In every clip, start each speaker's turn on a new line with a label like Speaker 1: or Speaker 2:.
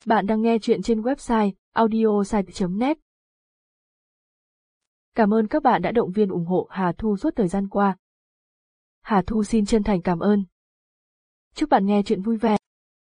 Speaker 1: Bạn đang nghe chuyện trên website audiosite.net. Cảm ơn các bạn đã động viên ủng hộ Hà Thu suốt thời gian qua. Hà Thu xin chân thành cảm ơn. Chúc bạn nghe chuyện vui vẻ.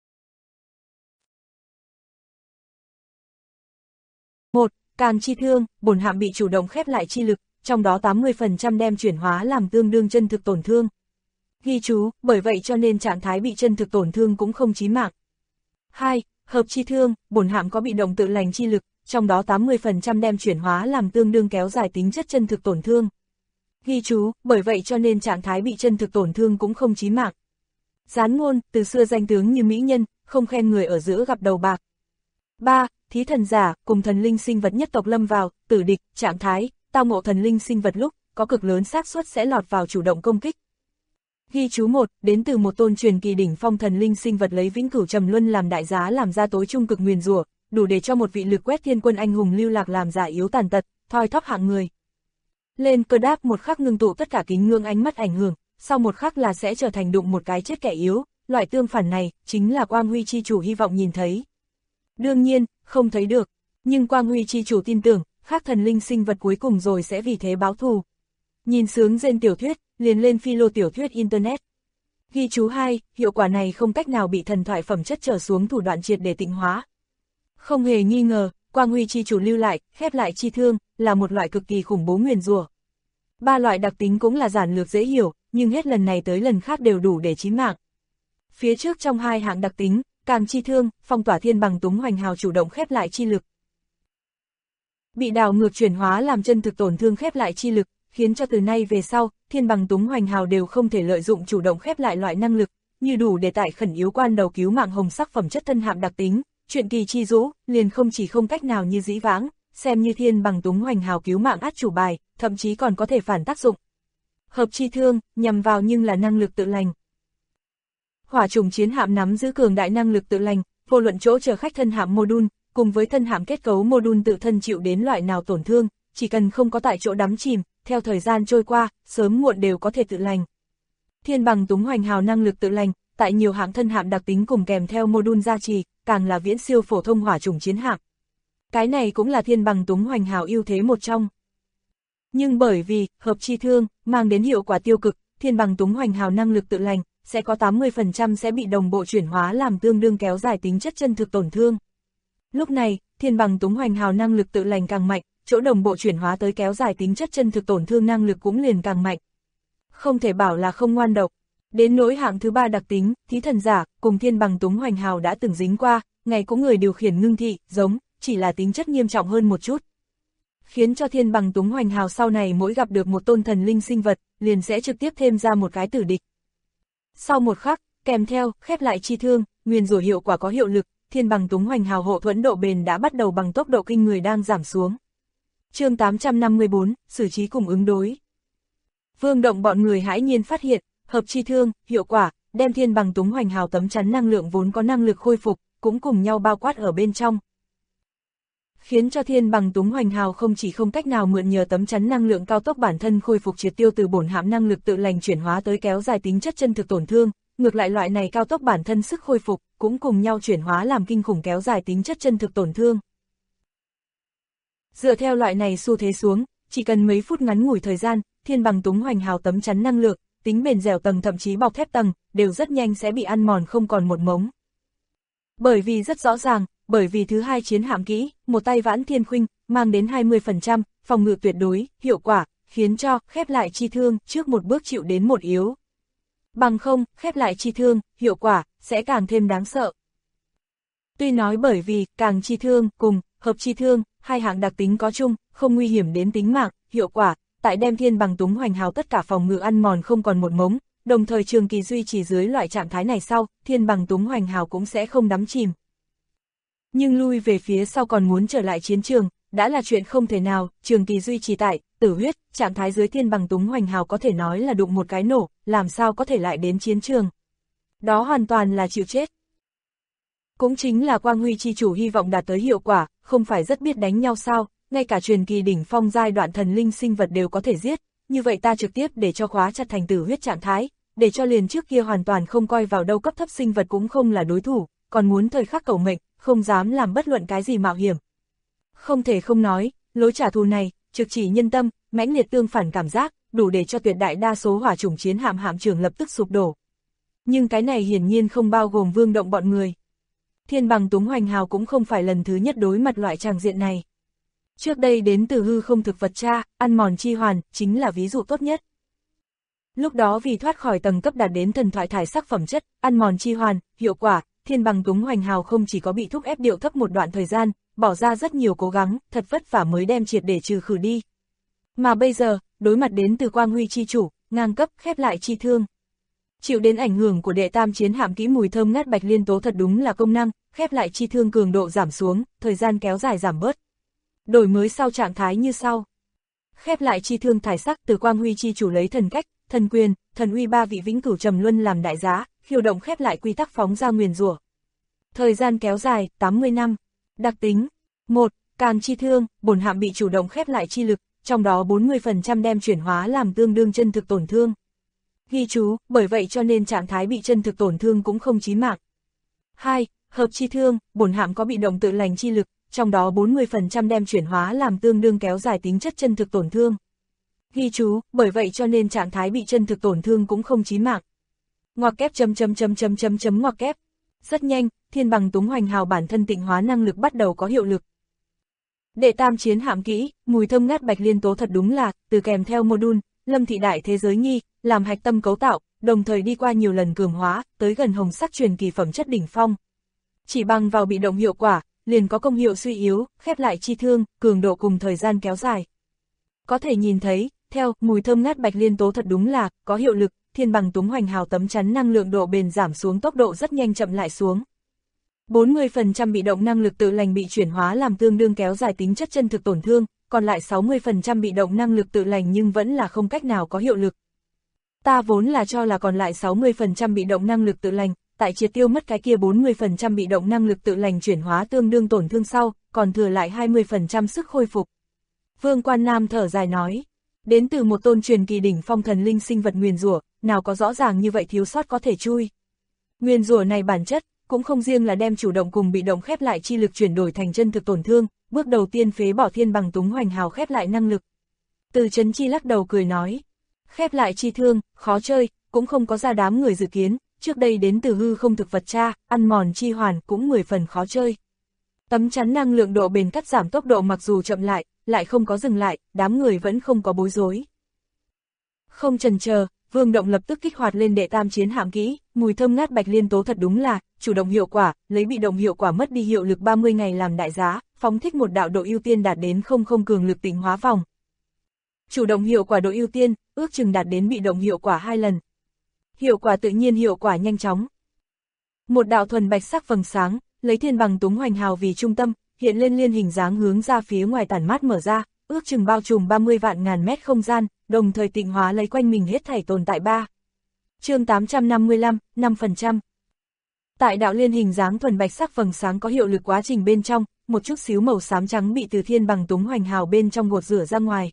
Speaker 2: 1. Càng chi thương, bổn hạm bị chủ động khép lại chi lực, trong đó 80% đem chuyển hóa làm tương đương chân thực tổn thương. Ghi chú, bởi vậy cho nên trạng thái bị chân thực tổn thương cũng không chí mạng. 2. Hợp chi thương, bổn hạm có bị động tự lành chi lực, trong đó 80% đem chuyển hóa làm tương đương kéo dài tính chất chân thực tổn thương. Ghi chú, bởi vậy cho nên trạng thái bị chân thực tổn thương cũng không chí mạng. Gián ngôn, từ xưa danh tướng như mỹ nhân, không khen người ở giữa gặp đầu bạc. 3. Thí thần giả, cùng thần linh sinh vật nhất tộc lâm vào, tử địch, trạng thái, tao ngộ thần linh sinh vật lúc, có cực lớn xác suất sẽ lọt vào chủ động công kích. Ghi chú 1, đến từ một tôn truyền kỳ đỉnh phong thần linh sinh vật lấy vĩnh cửu trầm luân làm đại giá làm ra tối trung cực nguyền rủa, đủ để cho một vị lực quét thiên quân anh hùng lưu lạc làm giả yếu tàn tật, thoi thóp hạng người. Lên cơ đáp một khắc ngưng tụ tất cả kính ngưỡng ánh mắt ảnh hưởng, sau một khắc là sẽ trở thành đụng một cái chết kẻ yếu, loại tương phản này chính là Quang Huy chi chủ hy vọng nhìn thấy. Đương nhiên, không thấy được, nhưng Quang Huy chi chủ tin tưởng, khác thần linh sinh vật cuối cùng rồi sẽ vì thế báo thù. Nhìn sướng trên tiểu thuyết, liền lên philo tiểu thuyết Internet. Ghi chú 2, hiệu quả này không cách nào bị thần thoại phẩm chất trở xuống thủ đoạn triệt để tịnh hóa. Không hề nghi ngờ, Quang Huy chi chủ lưu lại, khép lại chi thương, là một loại cực kỳ khủng bố nguyền rủa. 3 loại đặc tính cũng là giản lược dễ hiểu, nhưng hết lần này tới lần khác đều đủ để chí mạng. Phía trước trong 2 hạng đặc tính, càng chi thương, phong tỏa thiên bằng túng hoành hào chủ động khép lại chi lực. Bị đảo ngược chuyển hóa làm chân thực tổn thương khép lại chi lực, khiến cho từ nay về sau, thiên bằng túng hoành hào đều không thể lợi dụng chủ động khép lại loại năng lực, như đủ để tại khẩn yếu quan đầu cứu mạng hồng sắc phẩm chất thân hạm đặc tính, chuyện kỳ chi dũ, liền không chỉ không cách nào như dĩ vãng, xem như thiên bằng túng hoành hào cứu mạng át chủ bài, thậm chí còn có thể phản tác dụng. Hợp chi thương, nhằm vào nhưng là năng lực tự lành. Hỏa trùng chiến hạm nắm giữ cường đại năng lực tự lành, vô luận chỗ chở khách thân hạm module, cùng với thân hạm kết cấu module tự thân chịu đến loại nào tổn thương, chỉ cần không có tại chỗ đắm chìm, theo thời gian trôi qua, sớm muộn đều có thể tự lành. Thiên bằng túng hoành hào năng lực tự lành, tại nhiều hãng thân hạm đặc tính cùng kèm theo module gia trì, càng là viễn siêu phổ thông hỏa trùng chiến hạm. Cái này cũng là thiên bằng túng hoành hào ưu thế một trong. Nhưng bởi vì, hợp chi thương, mang đến hiệu quả tiêu cực, thiên bằng túng hoành hào năng lực tự lành, sẽ có 80% sẽ bị đồng bộ chuyển hóa làm tương đương kéo dài tính chất chân thực tổn thương. Lúc này, thiên bằng túng hoành hào năng lực tự lành càng mạnh, chỗ đồng bộ chuyển hóa tới kéo dài tính chất chân thực tổn thương năng lực cũng liền càng mạnh. Không thể bảo là không ngoan độc. Đến nỗi hạng thứ 3 đặc tính, thí thần giả, cùng thiên bằng túng hoành hào đã từng dính qua, ngày cũng người điều khiển ngưng thị, giống, chỉ là tính chất nghiêm trọng hơn một chút. Khiến cho thiên bằng túng hoành hào sau này mỗi gặp được một tôn thần linh sinh vật, liền sẽ trực tiếp thêm ra một cái tử địch. Sau một khắc, kèm theo, khép lại chi thương, nguyền rủa hiệu quả có hiệu lực, thiên bằng túng hoành hào hộ thuẫn độ bền đã bắt đầu bằng tốc độ kinh người đang giảm xuống. Chương 854, xử trí cùng ứng đối. Vương Động bọn người hãi nhiên phát hiện, hợp chi thương, hiệu quả, đem thiên bằng túng hoành hào tấm chắn năng lượng vốn có năng lực khôi phục, cũng cùng nhau bao quát ở bên trong. Khiến cho thiên bằng túng hoành hào không chỉ không cách nào mượn nhờ tấm chắn năng lượng cao tốc bản thân khôi phục triệt tiêu từ bổn hạm năng lực tự lành chuyển hóa tới kéo dài tính chất chân thực tổn thương, ngược lại loại này cao tốc bản thân sức khôi phục, cũng cùng nhau chuyển hóa làm kinh khủng kéo dài tính chất chân thực tổn thương. Dựa theo loại này xu thế xuống, chỉ cần mấy phút ngắn ngủi thời gian, thiên bằng túng hoành hào tấm chắn năng lượng, tính bền dẻo tầng thậm chí bọc thép tầng, đều rất nhanh sẽ bị ăn mòn không còn một mống. Bởi vì rất rõ ràng, bởi vì thứ 2 chiến hạm kỹ, một tay vãn thiên khuynh, mang đến 20%, phòng ngự tuyệt đối, hiệu quả, khiến cho, khép lại chi thương, trước một bước chịu đến một yếu. Bằng không, khép lại chi thương, hiệu quả, sẽ càng thêm đáng sợ. Tuy nói bởi vì, càng chi thương, cùng, hợp chi thương, 2 hạng đặc tính có chung, không nguy hiểm đến tính mạng, hiệu quả, tại đem thiên bằng túng hoành hào tất cả phòng ngự ăn mòn không còn một mống, đồng thời trường kỳ duy trì dưới loại trạng thái này sau, thiên bằng túng hoành hào cũng sẽ không đắm chìm. Nhưng lui về phía sau còn muốn trở lại chiến trường, đã là chuyện không thể nào, trường kỳ duy trì tại, tử huyết, trạng thái dưới thiên bằng túng hoành hào có thể nói là đụng một cái nổ, làm sao có thể lại đến chiến trường. Đó hoàn toàn là chịu chết. Cũng chính là Quang Huy chi chủ hy vọng đạt tới hiệu quả, không phải rất biết đánh nhau sao, ngay cả truyền kỳ đỉnh phong giai đoạn thần linh sinh vật đều có thể giết, như vậy ta trực tiếp để cho khóa chặt thành tử huyết trạng thái, để cho liền trước kia hoàn toàn không coi vào đâu cấp thấp sinh vật cũng không là đối thủ, còn muốn thời khắc cầu mệnh, không dám làm bất luận cái gì mạo hiểm. Không thể không nói, lối trả thù này, trực chỉ nhân tâm, mãnh liệt tương phản cảm giác, đủ để cho tuyệt đại đa số hỏa chủng chiến hạm hạm trưởng lập tức sụp đổ. Nhưng cái này hiển nhiên không bao gồm Vương Động bọn người. Thiên Bằng Túng Hoành Hào cũng không phải lần thứ nhất đối mặt loại tràng diện này. Trước đây đến từ hư không thực vật tra, ăn mòn chi hoàn, chính là ví dụ tốt nhất. Lúc đó vì thoát khỏi tầng cấp đạt đến thần thoại thải sắc phẩm chất, ăn mòn chi hoàn, hiệu quả, Thiên Bằng Túng Hoành Hào không chỉ có bị thúc ép điệu thấp một đoạn thời gian, bỏ ra rất nhiều cố gắng, thật vất vả mới đem triệt để trừ khử đi. Mà bây giờ, đối mặt đến từ Quang Huy chi chủ, ngang cấp, khép lại chi thương. Chịu đến ảnh hưởng của đệ tam chiến hạm kỹ mùi thơm ngát bạch liên tố thật đúng là công năng, khép lại chi thương cường độ giảm xuống, thời gian kéo dài giảm bớt. Đổi mới sau trạng thái như sau. Khép lại chi thương thải sắc từ Quang Huy chi chủ lấy thần cách, thần quyền, thần uy ba vị vĩnh cửu trầm luân làm đại giá, khiêu động khép lại quy tắc phóng ra nguyền rủa. Thời gian kéo dài, 80 năm. Đặc tính 1. Càn chi thương, bổn hạm bị chủ động khép lại chi lực, trong đó 40% đem chuyển hóa làm tương đương chân thực tổn thương. Ghi chú, bởi vậy cho nên trạng thái bị chân thực tổn thương cũng không chí mạng. 2. Hợp chi thương, bổn hạm có bị động tự lành chi lực, trong đó 40% đem chuyển hóa làm tương đương kéo dài tính chất chân thực tổn thương. Ghi chú, bởi vậy cho nên trạng thái bị chân thực tổn thương cũng không chí mạng. Ngoặc kép ngoặc kép. Rất nhanh, Thiên Bằng Túng Hoành Hào bản thân tịnh hóa năng lực bắt đầu có hiệu lực. Đệ tam chiến hạm kỹ, mùi thơm ngát bạch liên tố thật đúng là, từ kèm theo module, Lâm thị đại thế giới nghi, làm hạch tâm cấu tạo, đồng thời đi qua nhiều lần cường hóa, tới gần hồng sắc truyền kỳ phẩm chất đỉnh phong. Chỉ bằng vào bị động hiệu quả, liền có công hiệu suy yếu, khép lại chi thương, cường độ cùng thời gian kéo dài. Có thể nhìn thấy, theo mùi thơm ngát bạch liên tố thật đúng là, có hiệu lực, Thiên Bằng Túng Hoành Hào tấm chắn năng lượng độ bền giảm xuống tốc độ rất nhanh chậm lại xuống. 40% bị động năng lực tự lành bị chuyển hóa làm tương đương kéo dài tính chất chân thực tổn thương, còn lại 60% bị động năng lực tự lành nhưng vẫn là không cách nào có hiệu lực. Ta vốn là cho là còn lại 60% bị động năng lực tự lành, tại triệt tiêu mất cái kia 40% bị động năng lực tự lành chuyển hóa tương đương tổn thương sau, còn thừa lại 20% sức khôi phục. Vương Quan Nam thở dài nói, đến từ một tôn truyền kỳ đỉnh phong thần linh sinh vật nguyền rủa, nào có rõ ràng như vậy thiếu sót có thể chui. Nguyền rủa này bản chất, cũng không riêng là đem chủ động cùng bị động khép lại chi lực chuyển đổi thành chân thực tổn thương, bước đầu tiên phế bỏ Thiên Bằng Túng Hoành Hào khép lại năng lực. Từ Chấn Chi lắc đầu cười nói, khép lại chi thương, khó chơi, cũng không có ra đám người dự kiến, trước đây đến từ hư không thực vật tra, ăn mòn chi hoàn cũng 10 phần khó chơi. Tấm chắn năng lượng độ bền cắt giảm tốc độ mặc dù chậm lại không có dừng lại, đám người vẫn không có bối rối. Không chần chờ, Vương Động lập tức kích hoạt lên đệ tam chiến hạm kỹ, mùi thơm ngát bạch liên tố thật đúng là, chủ động hiệu quả, lấy bị động hiệu quả mất đi hiệu lực 30 ngày làm đại giá, phóng thích một đạo độ ưu tiên đạt đến 00 cường lực tịnh hóa vòng. Chủ động hiệu quả độ ưu tiên, ước chừng đạt đến bị động hiệu quả 2 lần. Hiệu quả tự nhiên hiệu quả nhanh chóng. Một đạo thuần bạch sắc vầng sáng, lấy Thiên Bằng Túng Hoành Hào vì trung tâm, hiện lên liên hình dáng hướng ra phía ngoài tản mát mở ra, ước chừng bao trùm 30 vạn ngàn mét không gian, đồng thời tịnh hóa lấy quanh mình hết thảy tồn tại 3. Chương 855, 5%. Tại đạo liên hình dáng thuần bạch sắc vầng sáng có hiệu lực quá trình bên trong, một chút xíu màu xám trắng bị từ Thiên Bằng Túng Hoành Hào bên trong gột rửa ra ngoài.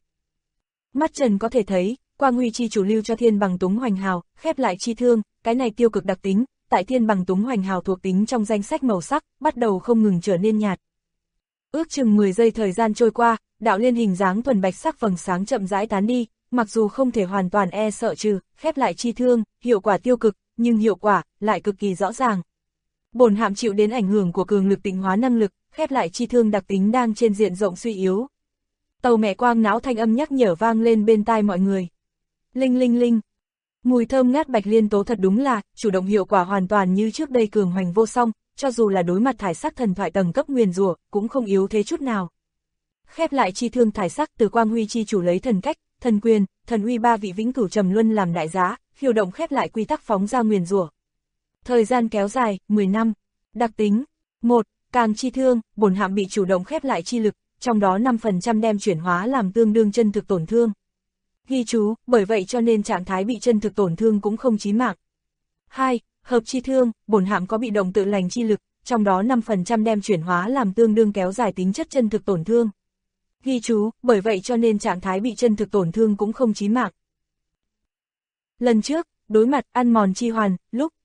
Speaker 2: Mắt trần có thể thấy, Quang Huy chi chủ lưu cho Thiên Bằng Túng Hoành Hào, khép lại chi thương, cái này tiêu cực đặc tính, tại Thiên Bằng Túng Hoành Hào thuộc tính trong danh sách màu sắc, bắt đầu không ngừng trở nên nhạt. Ước chừng 10 giây thời gian trôi qua, đạo liên hình dáng thuần bạch sắc vầng sáng chậm rãi tán đi, mặc dù không thể hoàn toàn sợ trừ, khép lại chi thương, hiệu quả tiêu cực, nhưng hiệu quả lại cực kỳ rõ ràng. Bổn hạm chịu đến ảnh hưởng của cường lực tịnh hóa năng lực, khép lại chi thương đặc tính đang trên diện rộng suy yếu. Tàu mẹ quang não thanh âm nhắc nhở vang lên bên tai mọi người. Linh linh linh. Mùi thơm ngát bạch liên tố thật đúng là, chủ động hiệu quả hoàn toàn như trước đây cường hoành vô song, cho dù là đối mặt thải sắc thần thoại tầng cấp nguyền rủa, cũng không yếu thế chút nào. Khép lại chi thương thải sắc từ Quang Huy chi chủ lấy thần cách, thần quyền, thần uy ba vị vĩnh cửu trầm luân làm đại giá, khiêu động khép lại quy tắc phóng ra nguyền rủa. Thời gian kéo dài, 10 năm. Đặc tính 1. Càng chi thương, bổn hạm bị chủ động khép lại chi lực, trong đó 5% đem chuyển hóa làm tương đương chân thực tổn thương. Ghi chú, bởi vậy cho nên trạng thái bị chân thực tổn thương cũng không chí mạng. 2. Hợp chi thương, bổn hạm có bị động tự lành chi lực, trong đó 5% đem chuyển hóa làm tương đương kéo dài tính chất chân thực tổn thương. Ghi chú, bởi vậy cho nên trạng thái bị chân thực tổn thương cũng không chí mạng. Lần trước, đối mặt ăn mòn chi hoàn, lúc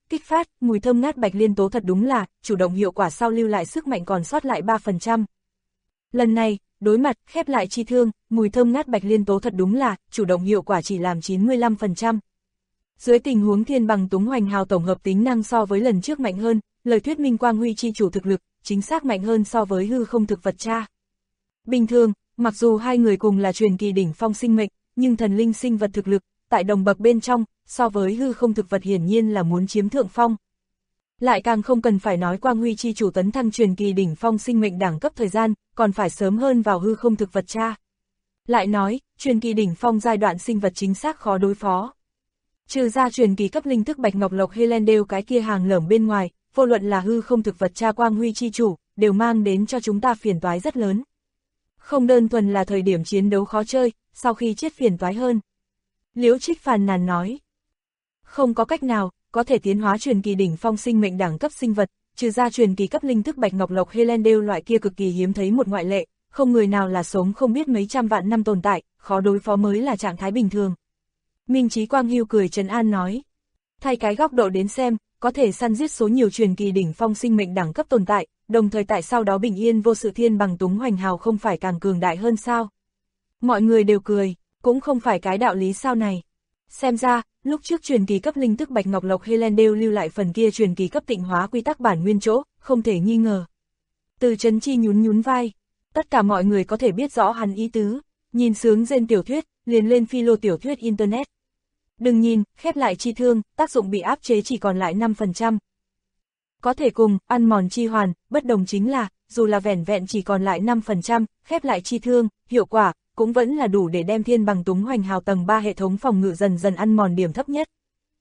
Speaker 2: kích phát, mùi thơm ngát bạch liên tố thật đúng là, chủ động hiệu quả sau lưu lại sức mạnh còn sót lại 3%. Lần này, đối mặt, khép lại chi thương, mùi thơm ngát bạch liên tố thật đúng là, chủ động hiệu quả chỉ làm 95%. Dưới tình huống thiên bằng túng hoành hào tổng hợp tính năng so với lần trước mạnh hơn, lời thuyết minh quang huy chi chủ thực lực, chính xác mạnh hơn so với hư không thực vật cha. Bình thường, mặc dù hai người cùng là truyền kỳ đỉnh phong sinh mệnh, nhưng thần linh sinh vật thực lực, tại đồng bậc bên trong, so với hư không thực vật hiển nhiên là muốn chiếm thượng phong. Lại càng không cần phải nói quang huy chi chủ tấn thăng truyền kỳ đỉnh phong sinh mệnh đẳng cấp thời gian, còn phải sớm hơn vào hư không thực vật cha. Lại nói, truyền kỳ đỉnh phong giai đoạn sinh vật chính xác khó đối phó. Trừ ra truyền kỳ cấp linh thức bạch ngọc lộc Helendale cái kia hàng lởm bên ngoài, vô luận là hư không thực vật cha quang huy chi chủ, đều mang đến cho chúng ta phiền toái rất lớn. Không đơn thuần là thời điểm chiến đấu khó chơi, sau khi chết phiền toái hơn. Liễu Trích phàn nàn nói. Không có cách nào, có thể tiến hóa truyền kỳ đỉnh phong sinh mệnh đẳng cấp sinh vật, trừ ra truyền kỳ cấp linh thức bạch ngọc lộc Helendale loại kia cực kỳ hiếm thấy một ngoại lệ, không người nào là sống không biết mấy trăm vạn năm tồn tại, khó đối phó mới là trạng thái bình thường. Minh Chí Quang Hưu cười trấn an nói. Thay cái góc độ đến xem, có thể săn giết số nhiều truyền kỳ đỉnh phong sinh mệnh đẳng cấp tồn tại, đồng thời tại sau đó bình yên vô sự thiên bằng túng hoành hào không phải càng cường đại hơn sao? Mọi người đều cười, cũng không phải cái đạo lý sao này. Xem ra, lúc trước truyền kỳ cấp linh tức bạch ngọc lộc Helendale lưu lại phần kia truyền kỳ cấp tịnh hóa quy tắc bản nguyên chỗ, không thể nghi ngờ. Từ Trấn Chi nhún nhún vai, tất cả mọi người có thể biết rõ hắn ý tứ, nhìn sướng rên tiểu thuyết, liền lên philo tiểu thuyết internet. Đừng nhìn, khép lại chi thương, tác dụng bị áp chế chỉ còn lại 5%. Có thể cùng, ăn mòn chi hoàn, bất đồng chính là, dù là vẻn vẹn chỉ còn lại 5%, khép lại chi thương, hiệu quả, cũng vẫn là đủ để đem thiên bằng túng hoành hào tầng 3 hệ thống phòng ngự dần dần ăn mòn điểm thấp nhất.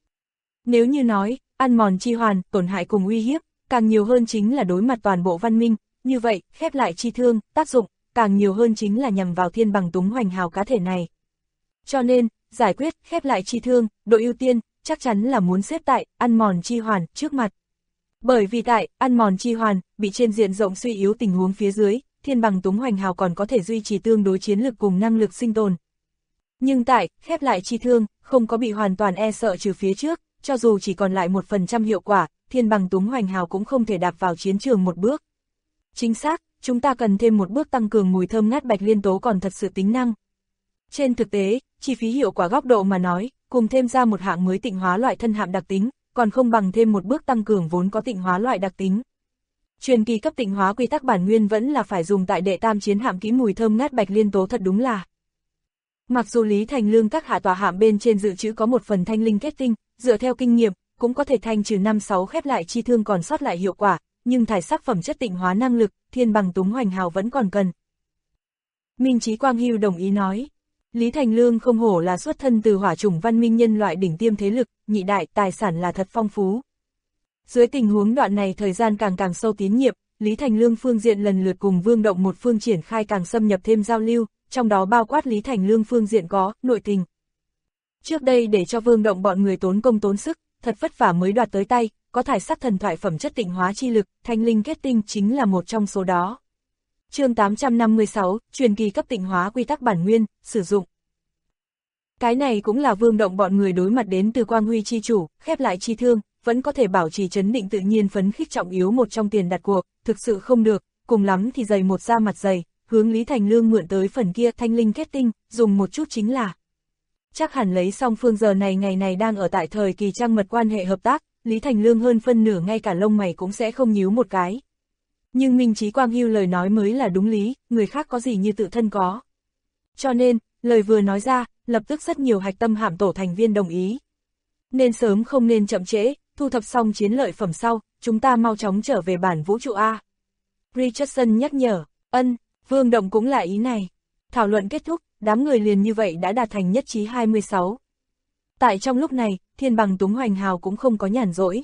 Speaker 2: Nếu như nói, ăn mòn chi hoàn, tổn hại cùng uy hiếp, càng nhiều hơn chính là đối mặt toàn bộ văn minh, như vậy, khép lại chi thương, tác dụng, càng nhiều hơn chính là nhằm vào thiên bằng túng hoành hào cá thể này. Cho nên, giải quyết, khép lại chi thương, độ ưu tiên, chắc chắn là muốn xếp tại, ăn mòn chi hoàn, trước mặt. Bởi vì tại, ăn mòn chi hoàn, bị trên diện rộng suy yếu tình huống phía dưới, thiên bằng túng hoành hào còn có thể duy trì tương đối chiến lực cùng năng lực sinh tồn. Nhưng tại, khép lại chi thương, không có bị hoàn toàn e sợ trừ phía trước, cho dù chỉ còn lại 1% hiệu quả, thiên bằng túng hoành hào cũng không thể đạp vào chiến trường một bước. Chính xác, chúng ta cần thêm một bước tăng cường mùi thơm ngát bạch liên tố còn thật sự tính năng. Trên thực tế, chi phí hiệu quả góc độ mà nói, cùng thêm ra một hạng mới tịnh hóa loại thân hạm đặc tính, còn không bằng thêm một bước tăng cường vốn có tịnh hóa loại đặc tính. Truyền kỳ cấp tịnh hóa quy tắc bản nguyên vẫn là phải dùng tại đệ tam chiến hạm kỹ mùi thơm ngát bạch liên tố thật đúng là. Mặc dù Lý Thành Lương các hạ tòa hạm bên trên dự trữ có một phần thanh linh kết tinh, dựa theo kinh nghiệm, cũng có thể thanh trừ 5-6 khép lại chi thương còn sót lại hiệu quả, nhưng thải sắc phẩm chất tịnh hóa năng lực, thiên bằng túng hoành hào vẫn còn cần. Minh Chí Quang Hưu đồng ý nói. Lý Thành Lương không hổ là xuất thân từ hỏa chủng văn minh nhân loại đỉnh tiêm thế lực, nhị đại, tài sản là thật phong phú. Dưới tình huống đoạn này thời gian càng sâu tín nhiệm, Lý Thành Lương phương diện lần lượt cùng Vương Động một phương triển khai càng xâm nhập thêm giao lưu, trong đó bao quát Lý Thành Lương phương diện có, nội tình. Trước đây để cho Vương Động bọn người tốn công tốn sức, thật vất vả mới đoạt tới tay, có thải sắc thần thoại phẩm chất tịnh hóa chi lực, thanh linh kết tinh chính là một trong số đó. Chương 856, truyền kỳ cấp tịnh hóa quy tắc bản nguyên, sử dụng. Cái này cũng là Vương Động bọn người đối mặt đến từ quang huy chi chủ, khép lại chi thương, vẫn có thể bảo trì trấn định tự nhiên phấn khích trọng yếu một trong tiền đặt cuộc, thực sự không được, cùng lắm thì dày một da mặt dày, hướng Lý Thành Lương mượn tới phần kia thanh linh kết tinh, dùng một chút chính là. Chắc hẳn lấy song phương giờ này ngày này đang ở tại thời kỳ trăng mật quan hệ hợp tác, Lý Thành Lương hơn phân nửa ngay cả lông mày cũng sẽ không nhíu một cái. Nhưng Minh Chí Quang Hưu lời nói mới là đúng lý, người khác có gì như tự thân có. Cho nên, lời vừa nói ra, lập tức rất nhiều hạch tâm hạm tổ thành viên đồng ý. Nên sớm không nên chậm trễ, thu thập xong chiến lợi phẩm sau, chúng ta mau chóng trở về bản vũ trụ A. Richardson nhắc nhở, Vương Động cũng là ý này. Thảo luận kết thúc, đám người liền như vậy đã đạt thành nhất trí 26. Tại trong lúc này, thiên bằng túng hoành hào cũng không có nhàn rỗi.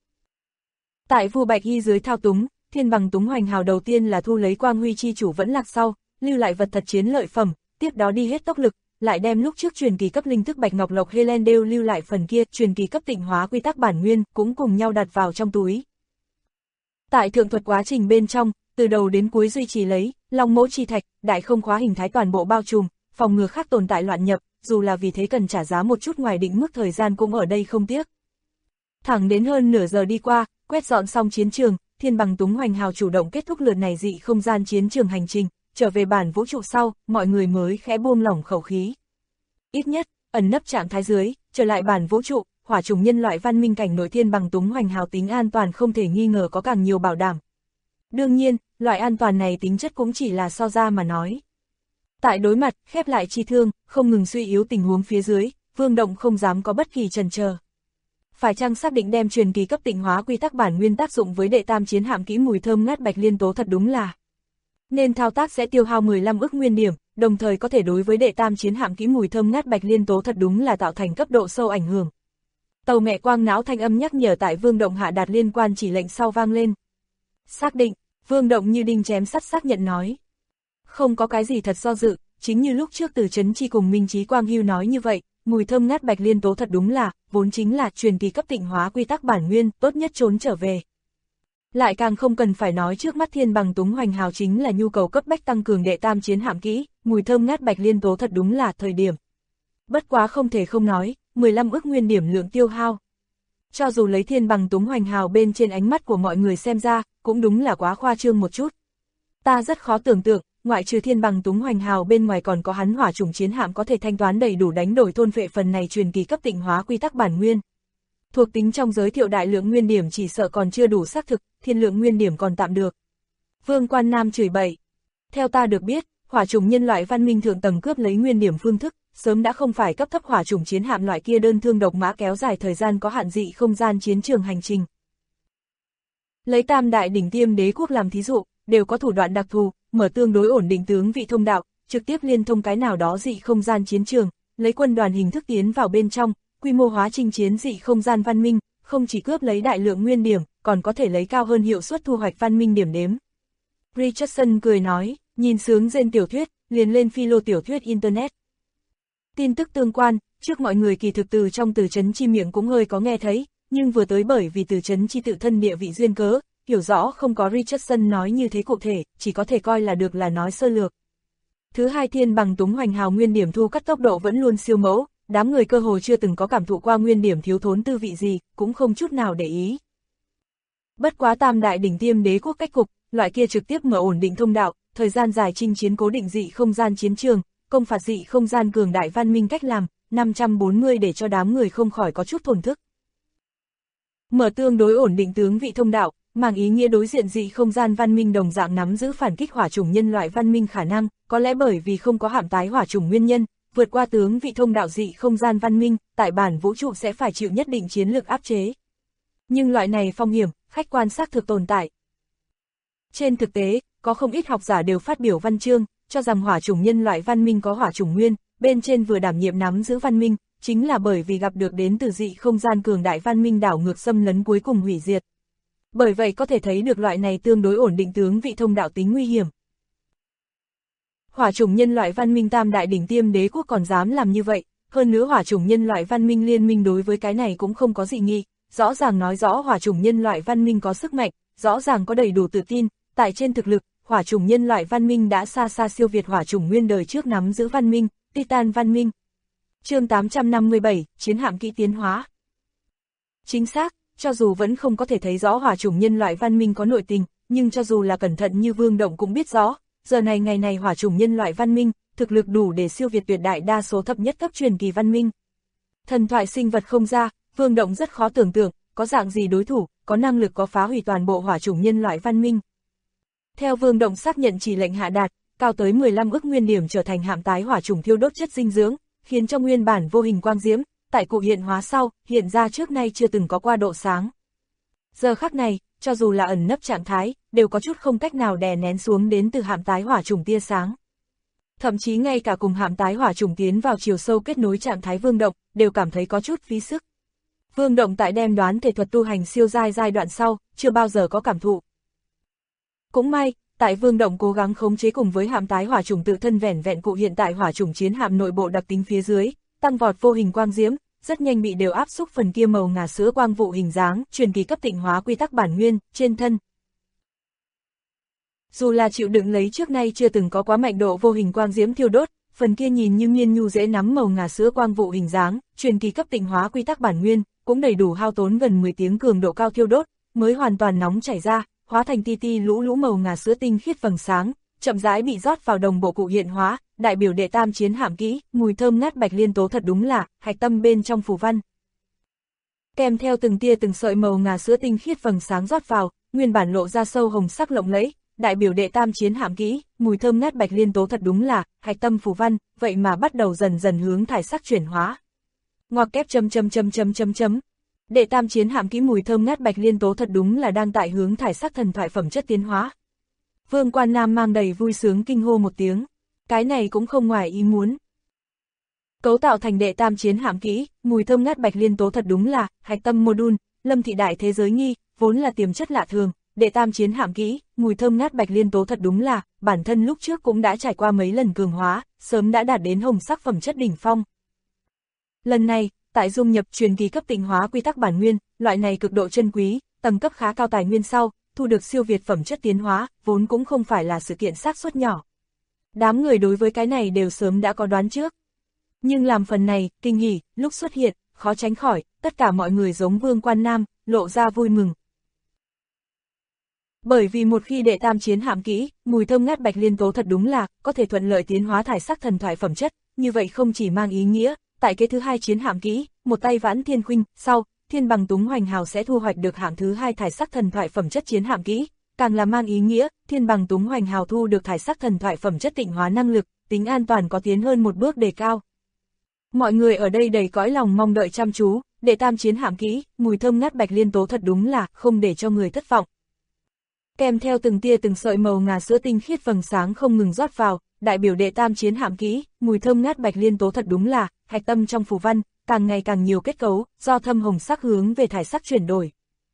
Speaker 2: Tại vua Bạch Hy dưới thao túng, thiên bằng túng hoành hào đầu tiên là thu lấy quang huy chi chủ vẫn lạc sau, lưu lại vật thật chiến lợi phẩm, tiếp đó đi hết tốc lực, lại đem lúc trước truyền kỳ cấp linh thức bạch ngọc lộc Helendale lưu lại phần kia truyền kỳ cấp tịnh hóa quy tắc bản nguyên cũng cùng nhau đặt vào trong túi. Tại thượng thuật quá trình bên trong, từ đầu đến cuối duy trì lấy, long mẫu chi thạch, đại không khóa hình thái toàn bộ bao trùm, phòng ngừa khác tồn tại loạn nhập, dù là vì thế cần trả giá một chút ngoài định mức thời gian cũng ở đây không tiếc. Thẳng đến hơn nửa giờ đi qua, quét dọn xong chiến trường, Thiên Bằng Túng Hoành Hào chủ động kết thúc lượt này dị không gian chiến trường hành trình, trở về bản vũ trụ sau, mọi người mới khẽ buông lỏng khẩu khí. Ít nhất, ẩn nấp trạng thái dưới, trở lại bản vũ trụ, hỏa chủng nhân loại văn minh cảnh nội Thiên Bằng Túng Hoành Hào tính an toàn không thể nghi ngờ có càng nhiều bảo đảm. Đương nhiên, loại an toàn này tính chất cũng chỉ là so ra mà nói. Tại đối mặt, khép lại chi thương, không ngừng suy yếu tình huống phía dưới, Vương Động không dám có bất kỳ chần chờ. Phải chăng xác định đem truyền kỳ cấp tịnh hóa quy tắc bản nguyên tác dụng với đệ tam chiến hạm kỹ mùi thơm ngát bạch liên tố thật đúng là. Nên thao tác sẽ tiêu hao 15 ức nguyên điểm, đồng thời có thể đối với đệ tam chiến hạm kỹ mùi thơm ngát bạch liên tố thật đúng là tạo thành cấp độ sâu ảnh hưởng. Tàu mẹ quang não thanh âm nhắc nhở tại Vương Động hạ đạt liên quan chỉ lệnh sau vang lên. Xác định, Vương Động như đinh chém sắt xác nhận nói. Không có cái gì thật do dự, chính như lúc trước Từ Chấn Chi cùng Minh Chí Quang Hưu nói như vậy, mùi thơm ngát bạch liên tố thật đúng là, vốn chính là truyền kỳ cấp tịnh hóa quy tắc bản nguyên, tốt nhất trốn trở về. Lại càng không cần phải nói trước mắt Thiên Bằng Túng Hoành Hào chính là nhu cầu cấp bách tăng cường đệ tam chiến hạm kỹ, mùi thơm ngát bạch liên tố thật đúng là thời điểm. Bất quá không thể không nói, 15 ức nguyên điểm lượng tiêu hao. Cho dù lấy Thiên Bằng Túng Hoành Hào bên trên ánh mắt của mọi người xem ra, cũng đúng là quá khoa trương một chút. Ta rất khó tưởng tượng, ngoại trừ Thiên Bằng Túng Hoành Hào bên ngoài còn có hắn hỏa chủng chiến hạm có thể thanh toán đầy đủ đánh đổi thôn phệ phần này truyền kỳ cấp tịnh hóa quy tắc bản nguyên. Thuộc tính trong giới thiệu đại lượng nguyên điểm chỉ sợ còn chưa đủ xác thực, thiên lượng nguyên điểm còn tạm được. Vương Quan Nam chửi bậy. Theo ta được biết, hỏa chủng nhân loại văn minh thượng tầng cướp lấy nguyên điểm phương thức, sớm đã không phải cấp thấp hỏa chủng chiến hạm loại kia đơn thương độc mã kéo dài thời gian có hạn dị không gian chiến trường hành trình. Lấy tam đại đỉnh tiêm đế quốc làm thí dụ, đều có thủ đoạn đặc thù, mở tương đối ổn định tướng vị thông đạo, trực tiếp liên thông cái nào đó dị không gian chiến trường, lấy quân đoàn hình thức tiến vào bên trong, quy mô hóa chinh chiến dị không gian văn minh, không chỉ cướp lấy đại lượng nguyên điểm, còn có thể lấy cao hơn hiệu suất thu hoạch văn minh điểm đếm. Richardson cười nói, nhìn sướng trên tiểu thuyết, liền lên philo tiểu thuyết Internet. Tin tức tương quan, trước mọi người kỳ thực từ trong Từ Chấn Chi miệng cũng hơi có nghe thấy, nhưng vừa tới bởi vì Từ Chấn Chi tự thân địa vị duyên cớ, hiểu rõ không có Richardson nói như thế cụ thể, chỉ có thể coi là được là nói sơ lược. Thứ hai, Thiên Bằng Túng Hoành Hào nguyên điểm thu cắt tốc độ vẫn luôn siêu mẫu, đám người cơ hồ chưa từng có cảm thụ qua nguyên điểm thiếu thốn tư vị gì, cũng không chút nào để ý. Bất quá tam đại đỉnh tiêm đế quốc cách cục, loại kia trực tiếp mở ổn định thông đạo, thời gian dài chinh chiến cố định dị không gian chiến trường, công phạt dị không gian cường đại văn minh cách làm, 540 để cho đám người không khỏi có chút thổn thức. Mở tương đối ổn định tướng vị thông đạo, mang ý nghĩa đối diện dị không gian văn minh đồng dạng nắm giữ phản kích hỏa chủng nhân loại văn minh khả năng, có lẽ bởi vì không có hạm tái hỏa chủng nguyên nhân, vượt qua tướng vị thông đạo dị không gian văn minh, tại bản vũ trụ sẽ phải chịu nhất định chiến lược áp chế. Nhưng loại này phong hiểm, khách quan xác thực tồn tại. Trên thực tế, có không ít học giả đều phát biểu văn chương, cho rằng hỏa chủng nhân loại văn minh có hỏa chủng nguyên, bên trên vừa đảm nhiệm nắm giữ văn minh, chính là bởi vì gặp được đến từ dị không gian cường đại văn minh đảo ngược xâm lấn cuối cùng hủy diệt. Bởi vậy có thể thấy được loại này tương đối ổn định tướng vị thông đạo tính nguy hiểm. Hỏa chủng nhân loại văn minh tam đại đỉnh tiêm đế quốc còn dám làm như vậy, hơn nữa hỏa chủng nhân loại văn minh liên minh đối với cái này cũng không có dị nghị, rõ ràng nói rõ hỏa chủng nhân loại văn minh có sức mạnh, rõ ràng có đầy đủ tự tin, tại trên thực lực, hỏa chủng nhân loại văn minh đã xa xa siêu việt hỏa chủng nguyên đời trước nắm giữ văn minh, Titan văn minh. Chương 857, chiến hạm kỹ tiến hóa. Chính xác, cho dù vẫn không có thể thấy rõ hỏa chủng nhân loại văn minh có nội tình, nhưng cho dù là cẩn thận như Vương Động cũng biết rõ, giờ này ngày này hỏa chủng nhân loại văn minh, thực lực đủ để siêu việt tuyệt đại đa số thấp nhất cấp truyền kỳ văn minh. Thần thoại sinh vật không ra, Vương Động rất khó tưởng tượng, có dạng gì đối thủ, có năng lực có phá hủy toàn bộ hỏa chủng nhân loại văn minh. Theo Vương Động xác nhận chỉ lệnh hạ đạt, cao tới 15 ức nguyên điểm trở thành hạm tái hỏa chủng thiêu đốt chất dinh dưỡng, khiến cho nguyên bản vô hình quang diễm, tại cụ hiện hóa sau, hiện ra trước nay chưa từng có qua độ sáng. Giờ khắc này, cho dù là ẩn nấp trạng thái, đều có chút không cách nào đè nén xuống đến từ hạm tái hỏa chủng tia sáng. Thậm chí ngay cả cùng hạm tái hỏa chủng tiến vào chiều sâu kết nối trạng thái Vương Động, đều cảm thấy có chút phí sức. Vương Động tại đem đoán thể thuật tu hành siêu giai đoạn sau, chưa bao giờ có cảm thụ. Cũng may, tại Vương Động cố gắng khống chế cùng với hạm tái hỏa chủng tự thân vẻn vẹn cụ hiện tại hỏa chủng chiến hạm nội bộ đặc tính phía dưới, tăng vọt vô hình quang diễm, rất nhanh bị đều áp xúc phần kia màu ngà sữa quang vụ hình dáng, truyền kỳ cấp tịnh hóa quy tắc bản nguyên, trên thân. Dù là chịu đựng lấy trước nay chưa từng có quá mạnh độ vô hình quang diễm thiêu đốt, phần kia nhìn như miên nhu dễ nắm màu ngà sữa quang vụ hình dáng, truyền kỳ cấp tịnh hóa quy tắc bản nguyên, cũng đầy đủ hao tốn gần 10 tiếng cường độ cao thiêu đốt, mới hoàn toàn nóng chảy ra, hóa thành ti ti lũ lũ màu ngà sữa tinh khiết vầng sáng, chậm rãi bị rót vào đồng bộ cụ hiện hóa, đại biểu đệ tam chiến hạm kỹ, mùi thơm ngát bạch liên tố thật đúng là hạch tâm bên trong phù văn. Kèm theo từng tia từng sợi màu ngà sữa tinh khiết vầng sáng rót vào, nguyên bản lộ ra sâu hồng sắc lộng lẫy, đại biểu đệ tam chiến hạm kỹ, mùi thơm ngát bạch liên tố thật đúng là hạch tâm phù văn, vậy mà bắt đầu dần dần hướng thải sắc chuyển hóa. Ngoặc kép chấm. Đệ tam chiến hạm kỹ mùi thơm ngát bạch liên tố thật đúng là đang tại hướng thải sắc thần thoại phẩm chất tiến hóa. Vương Quan Nam mang đầy vui sướng kinh hô một tiếng, cái này cũng không ngoài ý muốn. Cấu tạo thành đệ tam chiến hạm kỹ, mùi thơm ngát bạch liên tố thật đúng là hạch tâm module, Lâm thị đại thế giới nghi, vốn là tiềm chất lạ thường, đệ tam chiến hạm kỹ, mùi thơm ngát bạch liên tố thật đúng là bản thân lúc trước cũng đã trải qua mấy lần cường hóa, sớm đã đạt đến hồng sắc phẩm chất đỉnh phong. Lần này, tại dung nhập truyền kỳ cấp tịnh hóa quy tắc bản nguyên, loại này cực độ chân quý, tầng cấp khá cao tài nguyên sau, thu được siêu việt phẩm chất tiến hóa, vốn cũng không phải là sự kiện xác suất nhỏ. Đám người đối với cái này đều sớm đã có đoán trước. Nhưng làm phần này, kinh hỉ, lúc xuất hiện, khó tránh khỏi, tất cả mọi người giống Vương Quan Nam, lộ ra vui mừng. Bởi vì một khi đệ tam chiến hạm kỹ, mùi thơm ngát bạch liên tố thật đúng là có thể thuận lợi tiến hóa thải sắc thần thoại phẩm chất, như vậy không chỉ mang ý nghĩa, tại cái thứ hai chiến hạm kỹ, một tay Vãn Thiên Khuynh, sau, Thiên Bằng Túng Hoành Hào sẽ thu hoạch được hạng thứ hai thải sắc thần thoại phẩm chất chiến hạm kỹ, càng là mang ý nghĩa, Thiên Bằng Túng Hoành Hào thu được thải sắc thần thoại phẩm chất tịnh hóa năng lực, tính an toàn có tiến hơn một bước đề cao. Mọi người ở đây đầy cõi lòng mong đợi chăm chú, đệ tam chiến hạm kỹ, mùi thơm ngát bạch liên tố thật đúng là không để cho người thất vọng. Kèm theo từng tia từng sợi màu ngà sữa tinh khiết vầng sáng không ngừng rót vào, đại biểu đệ tam chiến hạm kỹ, mùi thơm ngát bạch liên tố thật đúng là hạch tâm trong phù văn, càng ngày càng nhiều kết cấu, do thâm hồng sắc hướng về thải sắc chuyển đổi.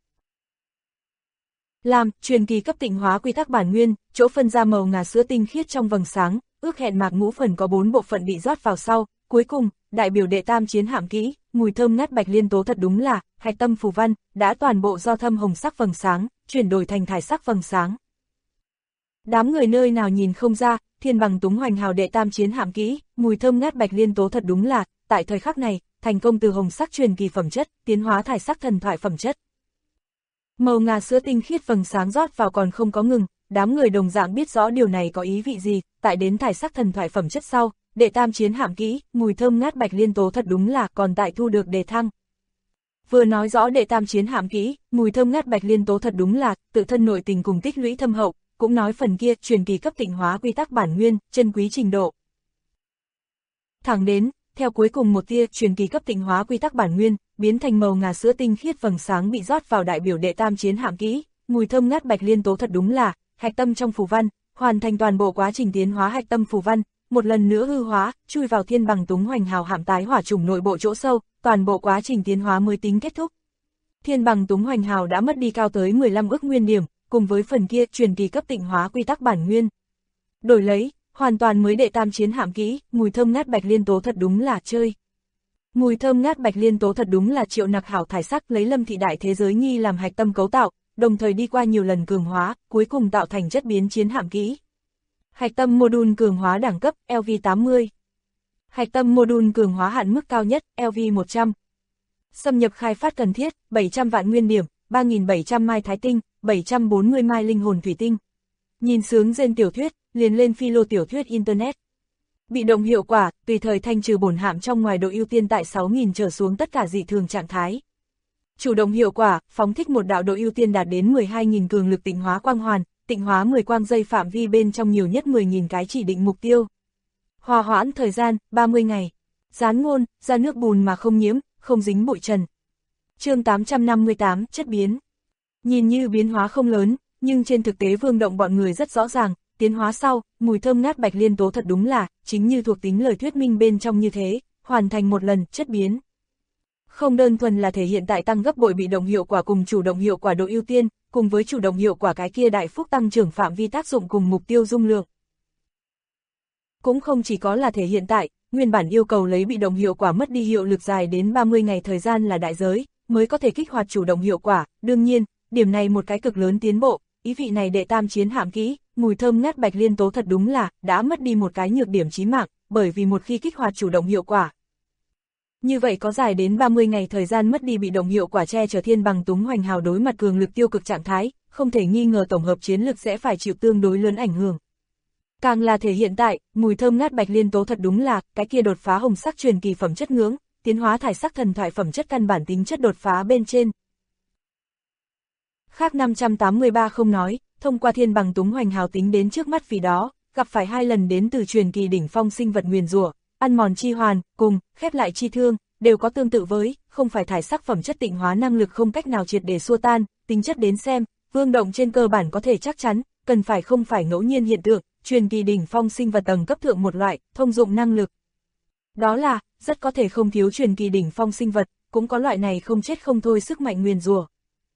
Speaker 2: Làm truyền kỳ cấp tịnh hóa quy tắc bản nguyên, chỗ phân ra màu ngà sữa tinh khiết trong vầng sáng, ước hẹn mạc ngũ phần có 4 bộ phận bị rót vào sau, cuối cùng, đại biểu đệ tam chiến hạm kỹ, mùi thơm ngát bạch liên tố thật đúng là hạch tâm phù văn, đã toàn bộ do thâm hồng sắc vầng sáng, chuyển đổi thành thải sắc vầng sáng. Đám người nơi nào nhìn không ra, Thiên Bằng Túng Hoành Hào đệ tam chiến hạm kỹ, mùi thơm ngát bạch liên tố thật đúng là, tại thời khắc này, thành công từ hồng sắc truyền kỳ phẩm chất, tiến hóa thải sắc thần thoại phẩm chất. Màu ngà sữa tinh khiết vầng sáng rót vào còn không có ngừng, đám người đồng dạng biết rõ điều này có ý vị gì, tại đến thải sắc thần thoại phẩm chất sau, đệ tam chiến hạm kỹ, mùi thơm ngát bạch liên tố thật đúng là còn tại thu được đề thăng. Vừa nói rõ đệ tam chiến hạm kỹ, mùi thơm ngát bạch liên tố thật đúng là tự thân nội tình cùng tích lũy thâm hậu, cũng nói phần kia truyền kỳ cấp tịnh hóa quy tắc bản nguyên, chân quý trình độ. Thẳng đến, theo cuối cùng một tia truyền kỳ cấp tịnh hóa quy tắc bản nguyên, biến thành màu ngà sữa tinh khiết vầng sáng bị rót vào đại biểu đệ tam chiến hạm kỹ, mùi thơm ngát bạch liên tố thật đúng là hạch tâm trong phù văn, hoàn thành toàn bộ quá trình tiến hóa hạch tâm phù văn, một lần nữa hư hóa, chui vào Thiên Bằng Túng Hoành Hào hạm tái hỏa trùng nội bộ chỗ sâu, toàn bộ quá trình tiến hóa mới tính kết thúc. Thiên Bằng Túng Hoành Hào đã mất đi cao tới 15 ức nguyên điểm, cùng với phần kia truyền kỳ cấp tịnh hóa quy tắc bản nguyên. Đổi lấy, hoàn toàn mới đệ tam chiến hạm kỹ, mùi thơm ngát bạch liên tố thật đúng là chơi. Mùi thơm ngát bạch liên tố thật đúng là triệu nặc hảo thải sắc lấy Lâm thị đại thế giới nghi làm hạch tâm cấu tạo, đồng thời đi qua nhiều lần cường hóa, cuối cùng tạo thành chất biến chiến hạm kỹ. Hạch tâm module cường hóa đẳng cấp LV80. Hạch tâm module cường hóa hạn mức cao nhất LV100. Xâm nhập khai phát cần thiết 700 vạn nguyên điểm, 3.700 mai thái tinh, 740 mai linh hồn thủy tinh. Nhìn sướng rên tiểu thuyết, liền lên philo tiểu thuyết internet. Bị động hiệu quả, tùy thời thanh trừ bổn hạm trong ngoài độ ưu tiên tại 6.000 trở xuống tất cả dị thường trạng thái. Chủ động hiệu quả, phóng thích một đạo độ ưu tiên đạt đến 12.000 cường lực tịnh hóa quang hoàn, tịnh hóa 10 quang giây phạm vi bên trong nhiều nhất 10.000 cái chỉ định mục tiêu. Hòa hoãn thời gian, 30 ngày. Dán ngôn, ra nước bùn mà không nhiễm, không dính bụi trần. Chương 858, chất biến. Nhìn như biến hóa không lớn, nhưng trên thực tế Vương Động bọn người rất rõ ràng, tiến hóa sau, mùi thơm ngát bạch liên tố thật đúng là, chính như thuộc tính lời thuyết minh bên trong như thế, hoàn thành một lần, chất biến. Không đơn thuần là thể hiện tại tăng gấp bội bị động hiệu quả cùng chủ động hiệu quả độ ưu tiên, cùng với chủ động hiệu quả cái kia đại phúc tăng trưởng phạm vi tác dụng cùng mục tiêu dung lượng. Cũng không chỉ có là thể hiện tại, nguyên bản yêu cầu lấy bị động hiệu quả mất đi hiệu lực dài đến 30 ngày thời gian là đại giới, mới có thể kích hoạt chủ động hiệu quả, đương nhiên, điểm này một cái cực lớn tiến bộ, ý vị này đệ tam chiến hạm kỹ, mùi thơm ngát bạch liên tố thật đúng là, đã mất đi một cái nhược điểm chí mạng, bởi vì một khi kích hoạt chủ động hiệu quả. Như vậy có dài đến 30 ngày thời gian mất đi bị động hiệu quả che chở thiên bằng túng hoành hào đối mặt cường lực tiêu cực trạng thái, không thể nghi ngờ tổng hợp chiến lực sẽ phải chịu tương đối lớn ảnh hưởng. Càng là thể hiện tại, mùi thơm ngát bạch liên tố thật đúng là, cái kia đột phá hồng sắc truyền kỳ phẩm chất ngưỡng, tiến hóa thải sắc thần thoại phẩm chất căn bản tính chất đột phá bên trên. Khác 583 không nói, thông qua thiên bằng túng hoành hào tính đến trước mắt vì đó, gặp phải 2 lần đến từ truyền kỳ đỉnh phong sinh vật nguyền rủa, ăn mòn chi hoàn, cùng, khép lại chi thương, đều có tương tự với, không phải thải sắc phẩm chất tịnh hóa năng lực không cách nào triệt để xua tan, tính chất đến xem, Vương Động trên cơ bản có thể chắc chắn, cần phải không phải ngẫu nhiên hiện tượng, truyền kỳ đỉnh phong sinh vật tầng cấp thượng một loại, thông dụng năng lực. Đó là, rất có thể không thiếu truyền kỳ đỉnh phong sinh vật, cũng có loại này không chết không thôi sức mạnh nguyền rủa.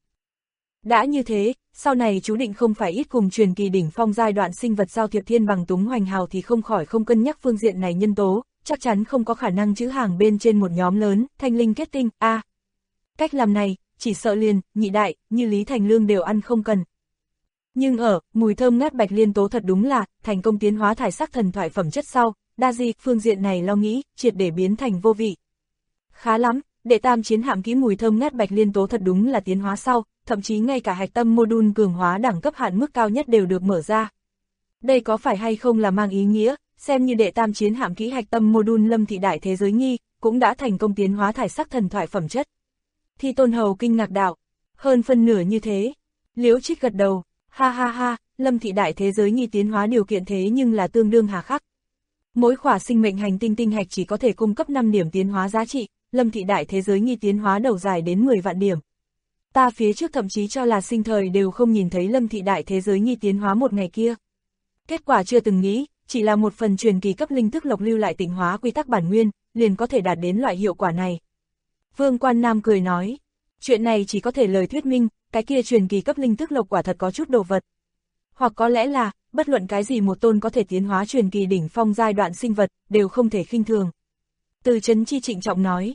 Speaker 2: Đã như thế, sau này chú định không phải ít cùng truyền kỳ đỉnh phong giai đoạn sinh vật giao thiệp thiên bằng túng hoành hào thì không khỏi không cân nhắc phương diện này nhân tố, chắc chắn không có khả năng chữ hàng bên trên một nhóm lớn, thanh linh kết tinh, cách làm này, chỉ sợ liền, nhị đại, như Lý Thành Lương đều ăn không cần. Nhưng ở, mùi thơm ngát bạch liên tố thật đúng là, thành công tiến hóa thải sắc thần thoại phẩm chất sau, đa di, phương diện này lo nghĩ, triệt để biến thành vô vị. Khá lắm, đệ tam chiến hạm kỹ mùi thơm ngát bạch liên tố thật đúng là tiến hóa sau, thậm chí ngay cả hạch tâm module cường hóa đẳng cấp hạn mức cao nhất đều được mở ra. Đây có phải hay không là mang ý nghĩa, xem như đệ tam chiến hạm kỹ hạch tâm module Lâm Thị Đại Thế Giới Nhi, cũng đã thành công tiến hóa thải sắc thần thoại phẩm chất. Thi Tôn Hầu kinh ngạc đạo, hơn phân nửa như thế. Liễu Trích gật đầu, ha ha ha, Lâm Thị Đại Thế Giới Nhi tiến hóa điều kiện thế nhưng là tương đương hà khắc. Mỗi khỏa sinh mệnh hành tinh tinh hạch chỉ có thể cung cấp 5 điểm tiến hóa giá trị, Lâm Thị Đại Thế Giới Nhi tiến hóa đầu dài đến 10 vạn điểm. Ta phía trước thậm chí cho là sinh thời đều không nhìn thấy Lâm Thị Đại Thế Giới Nhi tiến hóa một ngày kia. Kết quả chưa từng nghĩ, chỉ là một phần truyền kỳ cấp linh thức lộc lưu lại tịnh hóa quy tắc bản nguyên, liền có thể đạt đến loại hiệu quả này. Vương Quan Nam cười nói, chuyện này chỉ có thể lời thuyết minh, cái kia truyền kỳ cấp linh thức lộc quả thật có chút đồ vật. Hoặc có lẽ là, bất luận cái gì một tôn có thể tiến hóa truyền kỳ đỉnh phong giai đoạn sinh vật, đều không thể khinh thường. Từ Chấn Chi trịnh trọng nói.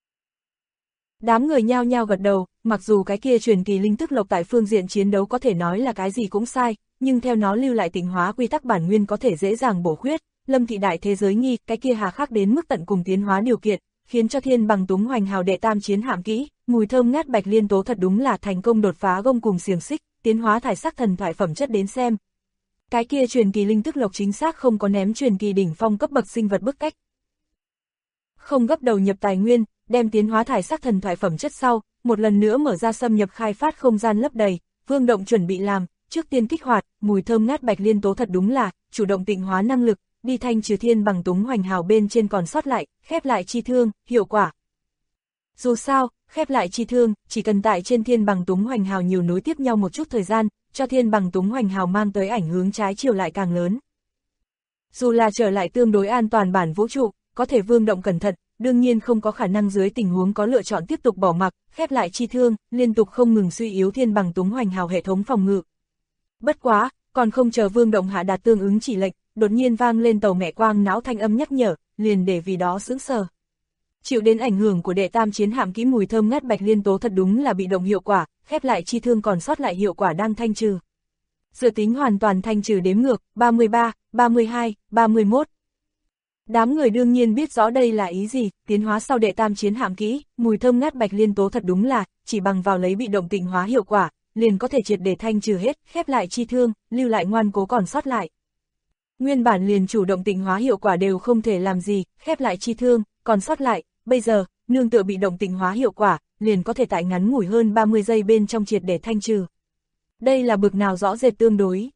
Speaker 2: Đám người nhao nhao gật đầu, mặc dù cái kia truyền kỳ linh thức lộc tại phương diện chiến đấu có thể nói là cái gì cũng sai, nhưng theo nó lưu lại tịnh hóa quy tắc bản nguyên có thể dễ dàng bổ khuyết, Lâm Thị Đại Thế Giới Nhi, cái kia hà khắc đến mức tận cùng tiến hóa điều kiện, khiến cho thiên bằng túng hoành hào đệ tam chiến hạm kỹ, mùi thơm ngát bạch liên tố thật đúng là thành công đột phá gông cùng xiềng xích, tiến hóa thải sắc thần thoại phẩm chất đến xem. Cái kia truyền kỳ linh thức lộc chính xác không có ném truyền kỳ đỉnh phong cấp bậc sinh vật bức cách. Không gấp đầu nhập tài nguyên, đem tiến hóa thải sắc thần thoại phẩm chất sau, một lần nữa mở ra xâm nhập khai phát không gian lấp đầy, Vương Động chuẩn bị làm, trước tiên kích hoạt, mùi thơm ngát bạch liên tố thật đúng là, chủ động tịnh hóa năng lực, đi thanh trừ thiên bằng túng hoành hào bên trên còn sót lại, khép lại chi thương, hiệu quả. Dù sao, khép lại chi thương, chỉ cần tại trên thiên bằng túng hoành hào nhiều nối tiếp nhau một chút thời gian, cho thiên bằng túng hoành hào mang tới ảnh hướng trái chiều lại càng lớn. Dù là trở lại tương đối an toàn bản vũ trụ, có thể Vương Động cẩn thận, đương nhiên không có khả năng dưới tình huống có lựa chọn tiếp tục bỏ mặc, khép lại chi thương, liên tục không ngừng suy yếu thiên bằng túng hoành hào hệ thống phòng ngự. Bất quá, còn không chờ Vương Động hạ đạt tương ứng chỉ lệnh, đột nhiên vang lên tàu mẹ quang não thanh âm nhắc nhở, liền để vì đó sững sờ. Chịu đến ảnh hưởng của đệ tam chiến hạm kỹ mùi thơm ngát bạch liên tố thật đúng là bị động hiệu quả, khép lại chi thương còn sót lại hiệu quả đang thanh trừ. Dự tính hoàn toàn thanh trừ đếm ngược, 33, 32, 31. Đám người đương nhiên biết rõ đây là ý gì, tiến hóa sau đệ tam chiến hạm kỹ, mùi thơm ngát bạch liên tố thật đúng là, chỉ bằng vào lấy bị động tịnh hóa hiệu quả, liền có thể triệt để thanh trừ hết, khép lại chi thương, lưu lại ngoan cố còn sót lại. Nguyên bản liền chủ động tịnh hóa hiệu quả đều không thể làm gì, khép lại chi thương, còn sót lại, bây giờ, nương tựa bị động tịnh hóa hiệu quả, liền có thể tại ngắn ngủi hơn 30 giây bên trong triệt để thanh trừ. Đây là bực nào rõ rệt tương đối.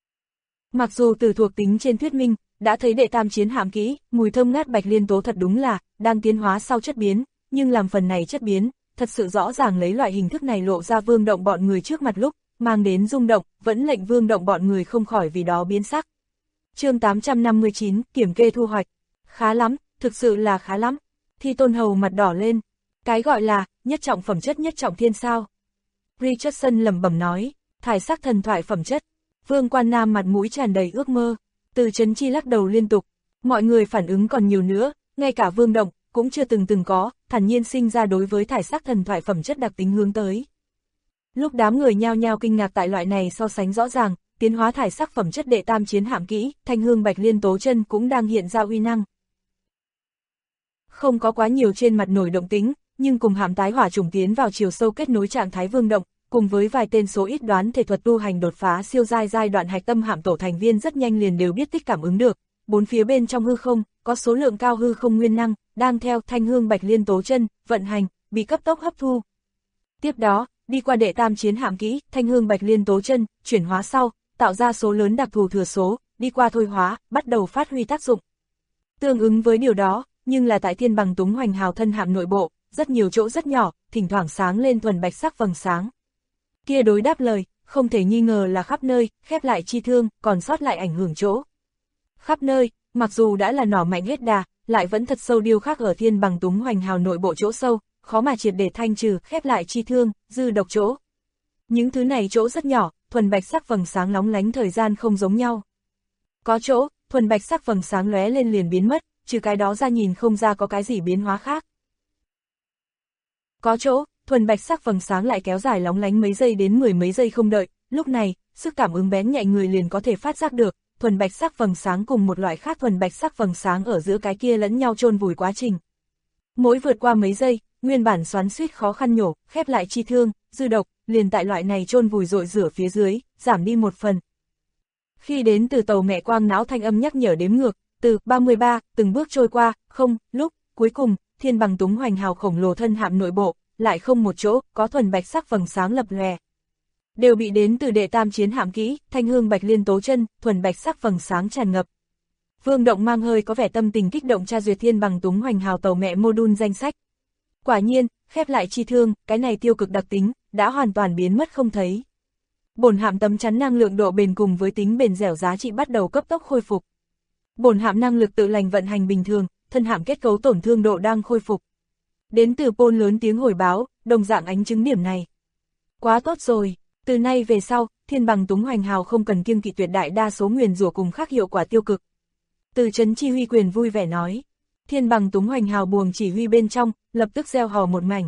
Speaker 2: Mặc dù từ thuộc tính trên thuyết minh, đã thấy đệ tam chiến hạm kỹ, mùi thơm ngát bạch liên tố thật đúng là, đang tiến hóa sau chất biến, nhưng làm phần này chất biến, thật sự rõ ràng lấy loại hình thức này lộ ra Vương Động bọn người trước mặt lúc, mang đến rung động, vẫn lệnh Vương Động bọn người không khỏi vì đó biến sắc. Chương 859, kiểm kê thu hoạch. Khá lắm, thực sự là khá lắm. Thi Tôn Hầu mặt đỏ lên. Cái gọi là, nhất trọng phẩm chất nhất trọng thiên sao. Richardson lẩm bẩm nói, thải sắc thần thoại phẩm chất. Vương Quan Nam mặt mũi tràn đầy ước mơ. Từ Chấn Chi lắc đầu liên tục. Mọi người phản ứng còn nhiều nữa, ngay cả Vương Động, cũng chưa từng có, thản nhiên sinh ra đối với thải sắc thần thoại phẩm chất đặc tính hướng tới. Lúc đám người nhao nhao kinh ngạc tại loại này so sánh rõ ràng, tiến hóa thải sắc phẩm chất đệ tam chiến hạm kỹ, thanh hương bạch liên tố chân cũng đang hiện ra uy năng. Không có quá nhiều trên mặt nổi động tính, nhưng cùng hạm tái hỏa trùng tiến vào chiều sâu kết nối trạng thái vương động, cùng với vài tên số ít đoán thể thuật tu hành đột phá siêu giai đoạn hạch tâm hạm tổ thành viên rất nhanh liền đều biết tích cảm ứng được, bốn phía bên trong hư không, có số lượng cao hư không nguyên năng, đang theo Thanh Hương Bạch Liên tố chân, vận hành, bị cấp tốc hấp thu. Tiếp đó, đi qua đệ tam chiến hạm kỹ, Thanh Hương Bạch Liên tố chân, chuyển hóa sau, tạo ra số lớn đặc thù thừa số, đi qua thôi hóa, bắt đầu phát huy tác dụng. Tương ứng với điều đó, nhưng là tại Thiên Bằng Túng Hoành Hào thân hạm nội bộ, rất nhiều chỗ rất nhỏ, thỉnh thoảng sáng lên thuần bạch sắc vầng sáng. Kia đối đáp lời, không thể nghi ngờ là khắp nơi, khép lại chi thương, còn sót lại ảnh hưởng chỗ. Khắp nơi, mặc dù đã là nỏ mạnh hết đà, lại vẫn thật sâu điêu khắc ở Thiên Bằng Túng Hoành Hào nội bộ chỗ sâu, khó mà triệt để thanh trừ, khép lại chi thương, dư độc chỗ. Những thứ này chỗ rất nhỏ, thuần bạch sắc vầng sáng lóng lánh thời gian không giống nhau. Có chỗ, thuần bạch sắc vầng sáng lóe lên liền biến mất, trừ cái đó ra nhìn không ra có cái gì biến hóa khác. Có chỗ, thuần bạch sắc vầng sáng lại kéo dài lóng lánh mấy giây đến mười mấy giây không đợi, lúc này, sức cảm ứng bén nhạy người liền có thể phát giác được, thuần bạch sắc vầng sáng cùng một loại khác thuần bạch sắc vầng sáng ở giữa cái kia lẫn nhau chôn vùi quá trình. Mỗi vượt qua mấy giây, nguyên bản xoắn xuýt khó khăn nhổ, khép lại chi thương, dư độc, liền tại loại này chôn vùi rội rửa phía dưới, giảm đi một phần. Khi đến từ tàu mẹ quang não thanh âm nhắc nhở đếm ngược, từ 33, từng bước trôi qua, không, lúc, cuối cùng, Thiên Bằng Túng Hoành Hào khổng lồ thân hạm nội bộ, lại không một chỗ, có thuần bạch sắc vầng sáng lập lòe. Đều bị đến từ đệ tam chiến hạm kỹ, Thanh Hương Bạch Liên tố chân, thuần bạch sắc vầng sáng tràn ngập. Vương Động mang hơi có vẻ tâm tình kích động tra duyệt Thiên Bằng Túng Hoành Hào tàu mẹ module danh sách. Quả nhiên, khép lại chi thương, cái này tiêu cực đặc tính, đã hoàn toàn biến mất không thấy. Bổn hạm tấm chắn năng lượng độ bền cùng với tính bền dẻo giá trị bắt đầu cấp tốc khôi phục. Bổn hạm năng lực tự lành vận hành bình thường, thân hạm kết cấu tổn thương độ đang khôi phục. Đến từ Pôn lớn tiếng hồi báo, đồng dạng ánh chứng điểm này. Quá tốt rồi, từ nay về sau, Thiên Bằng Túng Hoành Hào không cần kiêng kỵ tuyệt đại đa số nguyền rủa cùng khác hiệu quả tiêu cực. Từ Trấn Chi Huy Quyền vui vẻ nói, Thiên Bằng Túng Hoành Hào buồng chỉ huy bên trong, lập tức gieo hò một mảnh.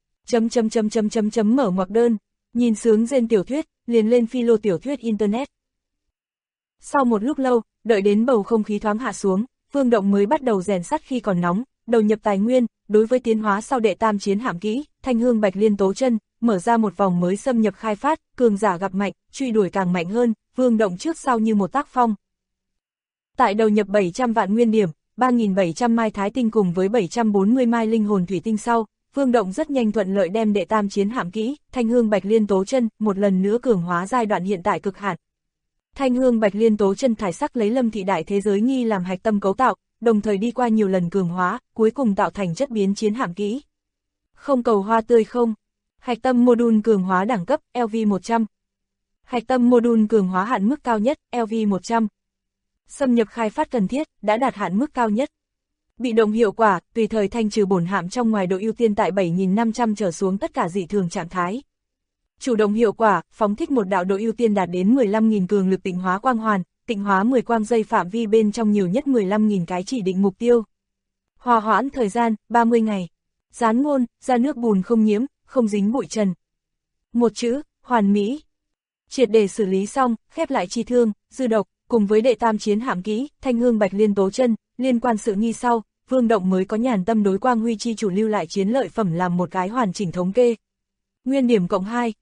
Speaker 2: Mở ngoặc đơn, nhìn sướng rên tiểu thuyết, liền lên philo tiểu thuyết internet. Sau một lúc lâu, đợi đến bầu không khí thoáng hạ xuống, Vương Động mới bắt đầu rèn sắt khi còn nóng, đầu nhập tài nguyên, đối với tiến hóa sau đệ tam chiến hạm kỹ, Thanh Hương Bạch Liên tố chân, mở ra một vòng mới xâm nhập khai phát, cường giả gặp mạnh, truy đuổi càng mạnh hơn, Vương Động trước sau như một tác phong. Tại đầu nhập 700 vạn nguyên điểm, 3.700 mai thái tinh cùng với 740 mai linh hồn thủy tinh sau, Vương Động rất nhanh thuận lợi đem đệ tam chiến hạm kỹ, Thanh Hương Bạch Liên tố chân, một lần nữa cường hóa giai đoạn hiện tại cực hạn. Thanh Hương Bạch Liên tố chân thải sắc lấy Lâm thị đại thế giới nghi làm hạch tâm cấu tạo, đồng thời đi qua nhiều lần cường hóa, cuối cùng tạo thành chất biến chiến hạm kỹ. Không cầu hoa tươi không. Hạch tâm module cường hóa đẳng cấp, LV100. Hạch tâm module cường hóa hạn mức cao nhất, LV100. Xâm nhập khai phát cần thiết, đã đạt hạn mức cao nhất. Bị động hiệu quả, tùy thời thanh trừ bổn hạm trong ngoài độ ưu tiên tại 7.500 trở xuống tất cả dị thường trạng thái. Chủ động hiệu quả, phóng thích một đạo độ ưu tiên đạt đến 15.000 cường lực tịnh hóa quang hoàn, tịnh hóa 10 quang giây phạm vi bên trong nhiều nhất 15.000 cái chỉ định mục tiêu. Hòa hoãn thời gian, 30 ngày. Dán ngôn, ra nước bùn không nhiễm, không dính bụi trần. Một chữ, hoàn mỹ. Triệt để xử lý xong, khép lại chi thương, dư độc, cùng với đệ tam chiến hạm kỹ, Thanh Hương Bạch Liên tố chân, liên quan sự nghi sau, Vương Động mới có nhàn tâm đối Quang Huy chi chủ lưu lại chiến lợi phẩm làm một cái hoàn chỉnh thống kê. Nguyên điểm cộng 2,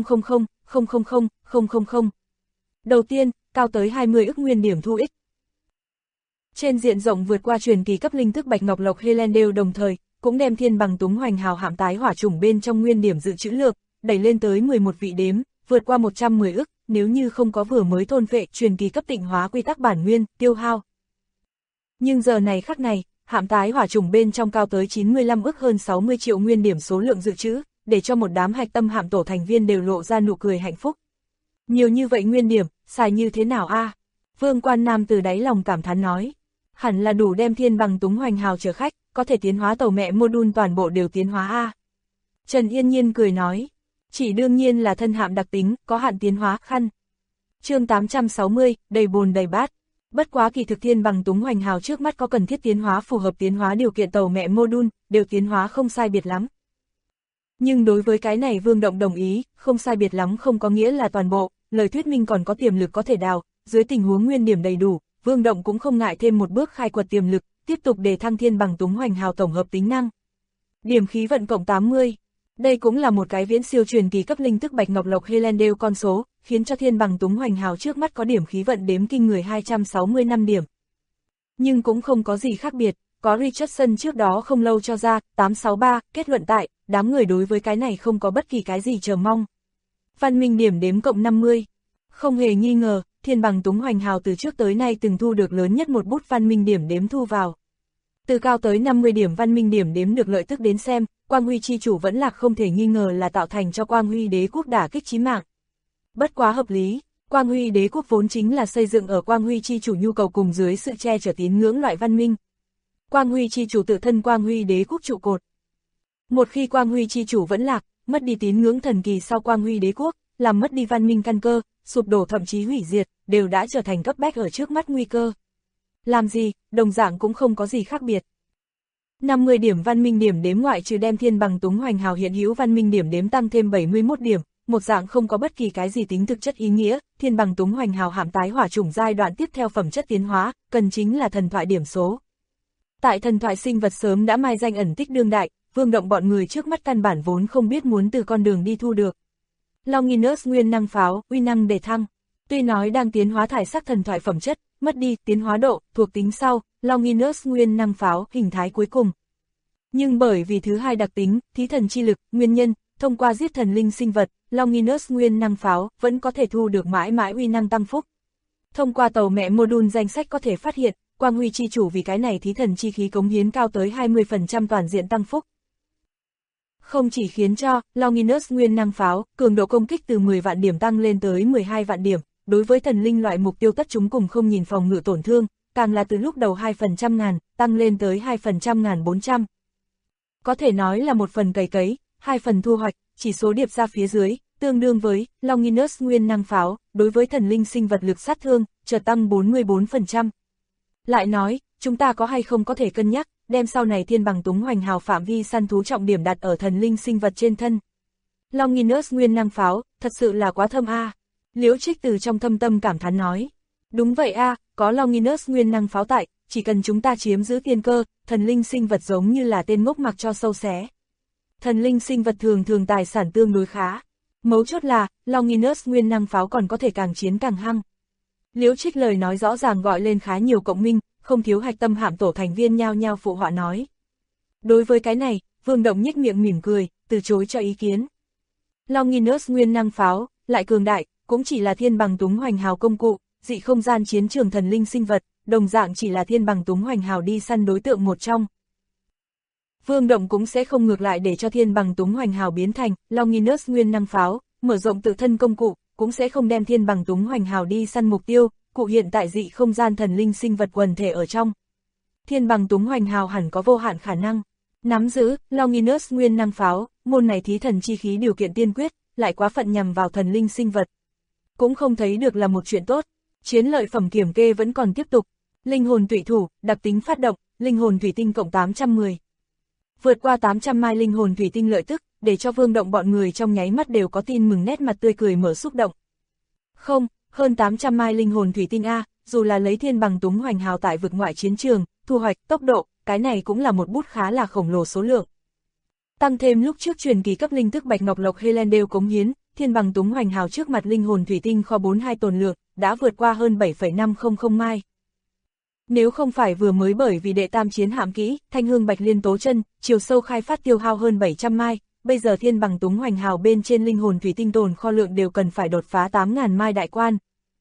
Speaker 2: 000. Đầu tiên, cao tới 20 ức nguyên điểm thu ích. Trên diện rộng vượt qua truyền kỳ cấp linh thức Bạch Ngọc Lộc Helendale đồng thời, cũng đem Thiên Bằng Túng Hoành Hào hạm tái hỏa chủng bên trong nguyên điểm dự trữ lược, đẩy lên tới 11 vị đếm, vượt qua 110 ức, nếu như không có vừa mới thôn phệ truyền kỳ cấp tịnh hóa quy tắc bản nguyên, tiêu hao. Nhưng giờ này khắc này, hạm tái hỏa chủng bên trong cao tới 95 ức hơn 60 triệu nguyên điểm số lượng dự trữ, để cho một đám hạch tâm hạm tổ thành viên đều lộ ra nụ cười hạnh phúc. Nhiều như vậy nguyên điểm, xài như thế nào a? Vương Quan Nam từ đáy lòng cảm thán nói. Hẳn là đủ đem Thiên Bằng Túng Hoành Hào chở khách, có thể tiến hóa tàu mẹ module toàn bộ đều tiến hóa a. Trần Yên Nhiên cười nói. Chỉ đương nhiên là thân hạm đặc tính, có hạn tiến hóa khăn. Chương 860, đầy bồn đầy bát. Bất quá kỳ thực Thiên Bằng Túng Hoành Hào trước mắt có cần thiết tiến hóa phù hợp tiến hóa điều kiện tàu mẹ module, đều tiến hóa không sai biệt lắm. Nhưng đối với cái này Vương Động đồng ý, không sai biệt lắm không có nghĩa là toàn bộ, lời thuyết minh còn có tiềm lực có thể đào, dưới tình huống nguyên điểm đầy đủ, Vương Động cũng không ngại thêm một bước khai quật tiềm lực, tiếp tục đề thăng thiên bằng túng hoành hào tổng hợp tính năng. Điểm khí vận cộng 80. Đây cũng là một cái viễn siêu truyền kỳ cấp linh tức bạch ngọc lộc Helendale con số, khiến cho thiên bằng túng hoành hào trước mắt có điểm khí vận đếm kinh người 265 điểm. Nhưng cũng không có gì khác biệt, có Richardson trước đó không lâu cho ra, 863, kết luận tại, đám người đối với cái này không có bất kỳ cái gì chờ mong. Văn minh điểm đếm cộng 50. Không hề nghi ngờ, thiên bằng túng hoành hào từ trước tới nay từng thu được lớn nhất một bút văn minh điểm đếm thu vào. Từ cao tới 50 điểm văn minh điểm đếm được lợi tức đến xem, Quang Huy chi chủ vẫn lạc không thể nghi ngờ là tạo thành cho Quang Huy đế quốc đả kích chí mạng. Bất quá hợp lý, Quang Huy đế quốc vốn chính là xây dựng ở Quang Huy chi chủ nhu cầu cùng dưới sự che chở tín ngưỡng loại văn minh. Quang Huy chi chủ tự thân Quang Huy đế quốc trụ cột. Một khi Quang Huy chi chủ vẫn lạc, mất đi tín ngưỡng thần kỳ sau Quang Huy đế quốc, làm mất đi văn minh căn cơ, sụp đổ thậm chí hủy diệt, đều đã trở thành cấp bách ở trước mắt nguy cơ. Làm gì, đồng dạng cũng không có gì khác biệt. 50 điểm văn minh điểm đếm ngoại trừ đem thiên bằng túng hoành hào hiện hữu văn minh điểm đếm tăng thêm 71 điểm, một dạng không có bất kỳ cái gì tính thực chất ý nghĩa, thiên bằng túng hoành hào hạm tái hỏa chủng giai đoạn tiếp theo phẩm chất tiến hóa, cần chính là thần thoại điểm số. Tại thần thoại sinh vật sớm đã mai danh ẩn tích đương đại, Vương Động bọn người trước mắt căn bản vốn không biết muốn từ con đường đi thu được. Longinus nguyên năng pháo, uy năng đề thăng. Tuy nói đang tiến hóa thải sắc thần thoại phẩm chất, mất đi tiến hóa độ, thuộc tính sau, Longinus nguyên năng pháo, hình thái cuối cùng. Nhưng bởi vì thứ hai đặc tính, thí thần chi lực, nguyên nhân, thông qua giết thần linh sinh vật, Longinus nguyên năng pháo vẫn có thể thu được mãi mãi uy năng tăng phúc. Thông qua tàu mẹ module danh sách có thể phát hiện, Quang Huy chi chủ vì cái này thí thần chi khí cống hiến cao tới 20% toàn diện tăng phúc. Không chỉ khiến cho Longinus nguyên năng pháo, cường độ công kích từ 10 vạn điểm tăng lên tới 12 vạn điểm, đối với thần linh loại mục tiêu tất chúng cùng không nhìn phòng ngự tổn thương, càng là từ lúc đầu 2% ngàn, tăng lên tới 2% ngàn 400. Có thể nói là một phần cày cấy, 2 phần thu hoạch, chỉ số điệp ra phía dưới, tương đương với Longinus nguyên năng pháo, đối với thần linh sinh vật lực sát thương, chợt tăng 44%. Lại nói, chúng ta có hay không có thể cân nhắc, đem sau này thiên bằng túng hoành hào phạm vi săn thú trọng điểm đặt ở thần linh sinh vật trên thân. Longinus nguyên năng pháo, thật sự là quá thâm a. Liễu Trích từ trong thâm tâm cảm thán nói. Đúng vậy a, có Longinus nguyên năng pháo tại, chỉ cần chúng ta chiếm giữ tiên cơ, thần linh sinh vật giống như là tên ngốc mặc cho sâu xé. Thần linh sinh vật thường thường tài sản tương đối khá. Mấu chốt là, Longinus nguyên năng pháo còn có thể càng chiến càng hăng. Liễu Trích lời nói rõ ràng gọi lên khá nhiều cộng minh, không thiếu hạch tâm hạm tổ thành viên nhao nhao phụ họa nói. Đối với cái này, Vương Động nhếch miệng mỉm cười, từ chối cho ý kiến. Longinus nguyên năng pháo, lại cường đại, cũng chỉ là thiên bằng túng hoành hào công cụ, dị không gian chiến trường thần linh sinh vật, đồng dạng chỉ là thiên bằng túng hoành hào đi săn đối tượng một trong. Vương Động cũng sẽ không ngược lại để cho thiên bằng túng hoành hào biến thành Longinus nguyên năng pháo, mở rộng tự thân công cụ, cũng sẽ không đem thiên bằng túng hoành hào đi săn mục tiêu, cụ hiện tại dị không gian thần linh sinh vật quần thể ở trong. Thiên bằng túng hoành hào hẳn có vô hạn khả năng nắm giữ Longinus nguyên năng pháo, môn này thí thần chi khí điều kiện tiên quyết, lại quá phận nhằm vào thần linh sinh vật. Cũng không thấy được là một chuyện tốt. Chiến lợi phẩm kiểm kê vẫn còn tiếp tục. Linh hồn tụy thủ, đặc tính phát động, linh hồn thủy tinh cộng 810. Vượt qua 800 mai linh hồn thủy tinh lợi tức, để cho Vương Động bọn người trong nháy mắt đều có tin mừng nét mặt tươi cười mở xúc động. Không, hơn 800 mai linh hồn thủy tinh A, dù là lấy thiên bằng túng hoành hào tại vực ngoại chiến trường, thu hoạch, tốc độ, cái này cũng là một bút khá là khổng lồ số lượng. Tăng thêm lúc trước truyền kỳ cấp linh tức bạch ngọc lộc Helendale cống hiến, thiên bằng túng hoành hào trước mặt linh hồn thủy tinh kho 42 tồn lượng, đã vượt qua hơn 7,500 mai. Nếu không phải vừa mới bởi vì đệ tam chiến hạm kỹ, thanh hương bạch liên tố chân, chiều sâu khai phát tiêu hao hơn 700 mai, bây giờ thiên bằng túng hoành hào bên trên linh hồn thủy tinh tồn kho lượng đều cần phải đột phá 8.000 mai đại quan.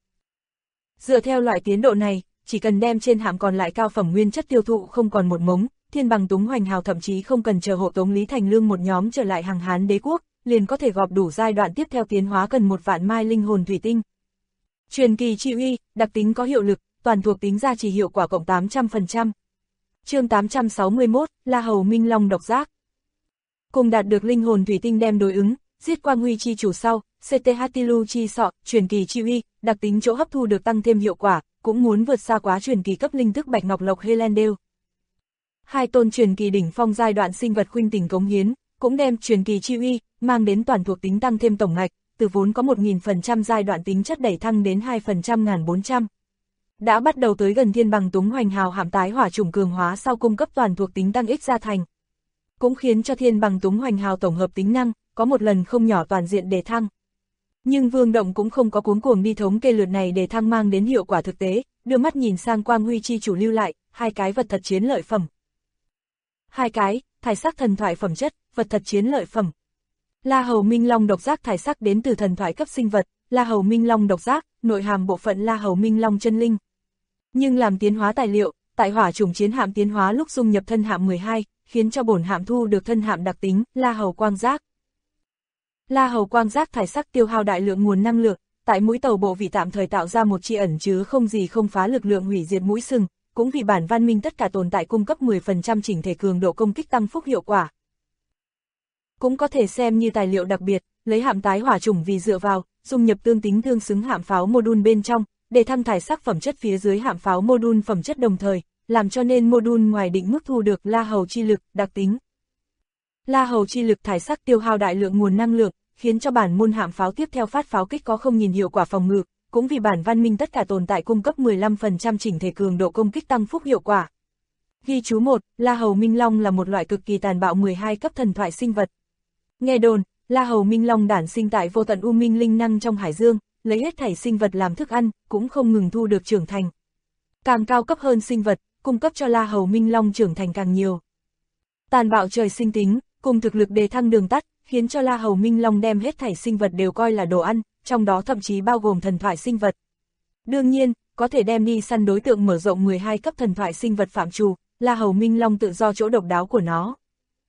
Speaker 2: Dựa theo loại tiến độ này, chỉ cần đem trên hạm còn lại cao phẩm nguyên chất tiêu thụ không còn một mống, thiên bằng túng hoành hào thậm chí không cần chờ hộ tống Lý Thành Lương một nhóm trở lại hàng Hán đế quốc, liền có thể gọp đủ giai đoạn tiếp theo tiến hóa cần 1 vạn mai linh hồn thủy tinh. Truyền kỳ chi uy, đặc tính có hiệu lực, toàn thuộc tính gia trì hiệu quả cộng 800%. Chương 861, La Hầu Minh Long độc giác. Cùng đạt được linh hồn thủy tinh đem đối ứng, giết Quang Huy chi chủ sau, CTH Tilu chi sọ, truyền kỳ chi uy, đặc tính chỗ hấp thu được tăng thêm hiệu quả, cũng muốn vượt xa quá truyền kỳ cấp linh tức bạch ngọc lộc Helendale. Hai tôn truyền kỳ đỉnh phong giai đoạn sinh vật khuynh tình cống hiến, cũng đem truyền kỳ chi uy, mang đến toàn thuộc tính tăng thêm tổng ngạch, từ vốn có 1000% giai đoạn tính chất đẩy thăng đến 2% 1400. đã bắt đầu tới gần thiên bằng túng hoành hào hạm tái hỏa chủng cường hóa sau cung cấp toàn thuộc tính tăng ích gia thành. Cũng khiến cho thiên bằng túng hoành hào tổng hợp tính năng, có một lần không nhỏ toàn diện đề thăng. Nhưng Vương Động cũng không có cuống cuồng đi thống kê lượt này để thăng mang đến hiệu quả thực tế, đưa mắt nhìn sang Quang Huy chi chủ lưu lại, 2 cái vật thật chiến lợi phẩm. 2 cái, thải sắc thần thoại phẩm chất, vật thật chiến lợi phẩm. La Hầu Minh Long độc giác thải sắc đến từ thần thoại cấp sinh vật, La Hầu Minh Long độc giác, nội hàm bộ phận La Hầu Minh Long chân linh. Nhưng làm tiến hóa tài liệu, tại hỏa chủng chiến hạm tiến hóa lúc dung nhập thân hạm 12, khiến cho bổn hạm thu được thân hạm đặc tính, La Hầu quang giác. La Hầu quang giác thải sắc tiêu hao đại lượng nguồn năng lượng, tại mũi tàu bộ vị tạm thời tạo ra một chi ẩn chứa không gì không phá lực lượng hủy diệt mũi sừng, cũng vì bản văn minh tất cả tồn tại cung cấp 10% chỉnh thể cường độ công kích tăng phúc hiệu quả. Cũng có thể xem như tài liệu đặc biệt, lấy hạm tái hỏa chủng vì dựa vào, dung nhập tương tính tương xứng hạm pháo module bên trong, để thăng thải sắc phẩm chất phía dưới hạm pháo module phẩm chất đồng thời, làm cho nên module ngoài định mức thu được La Hầu chi lực, đặc tính. La Hầu chi lực thải sắc tiêu hao đại lượng nguồn năng lượng, khiến cho bản môn hạm pháo tiếp theo phát pháo kích có không nhìn hiệu quả phòng ngự, cũng vì bản văn minh tất cả tồn tại cung cấp 15% chỉnh thể cường độ công kích tăng phúc hiệu quả. Ghi chú 1, La Hầu Minh Long là một loại cực kỳ tàn bạo 12 cấp thần thoại sinh vật. Nghe đồn, La Hầu Minh Long đản sinh tại vô tận u minh linh năng trong hải dương, lấy hết thảy sinh vật làm thức ăn, cũng không ngừng thu được trưởng thành. Càng cao cấp hơn sinh vật, cung cấp cho La Hầu Minh Long trưởng thành càng nhiều. Tàn bạo trời sinh tính, cùng thực lực đề thăng đường tắt, khiến cho La Hầu Minh Long đem hết thảy sinh vật đều coi là đồ ăn, trong đó thậm chí bao gồm thần thoại sinh vật. Đương nhiên, có thể đem đi săn đối tượng mở rộng 12 cấp thần thoại sinh vật phạm trù, La Hầu Minh Long tự do chỗ độc đáo của nó.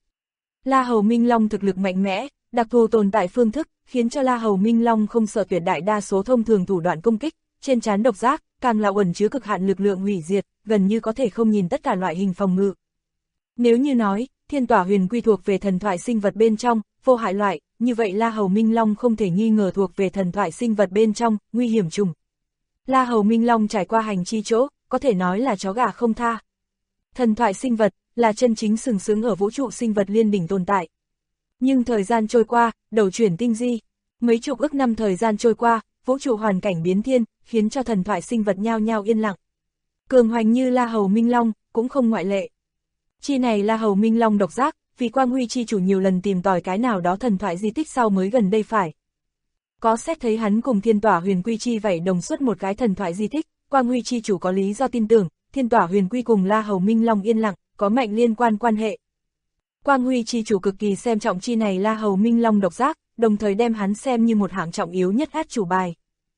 Speaker 2: La Hầu Minh Long thực lực mạnh mẽ, đặc thù tồn tại phương thức, khiến cho La Hầu Minh Long không sợ tuyệt đại đa số thông thường thủ đoạn công kích, trên trán độc giác, càng là ẩn chứa cực hạn lực lượng hủy diệt, gần như có thể không nhìn tất cả loại hình phòng ngự. Nếu như nói, Thiên Tỏa Huyền Quy thuộc về thần thoại sinh vật bên trong, vô hại loại, như vậy La Hầu Minh Long không thể nghi ngờ thuộc về thần thoại sinh vật bên trong, nguy hiểm trùng. La Hầu Minh Long trải qua hành chi chỗ, có thể nói là chó gà không tha. Thần thoại sinh vật, là chân chính sừng sững ở vũ trụ sinh vật liên đỉnh tồn tại. Nhưng thời gian trôi qua, đầu chuyển tinh di, mấy chục ức năm thời gian trôi qua, vũ trụ hoàn cảnh biến thiên, khiến cho thần thoại sinh vật nhao nhao yên lặng. Cường hoành như La Hầu Minh Long, cũng không ngoại lệ. Chi này La Hầu Minh Long độc giác, vì Quang Huy chi chủ nhiều lần tìm tòi cái nào đó thần thoại di tích sau mới gần đây phải. Có xét thấy hắn cùng Thiên Tỏa Huyền Quy chi vậy đồng xuất một cái thần thoại di tích, Quang Huy chi chủ có lý do tin tưởng, Thiên Tỏa Huyền Quy cùng La Hầu Minh Long yên lặng, có mạnh liên quan hệ. Quang Huy chi chủ cực kỳ xem trọng chi này La Hầu Minh Long độc giác, đồng thời đem hắn xem như một hạng trọng yếu nhất át chủ bài.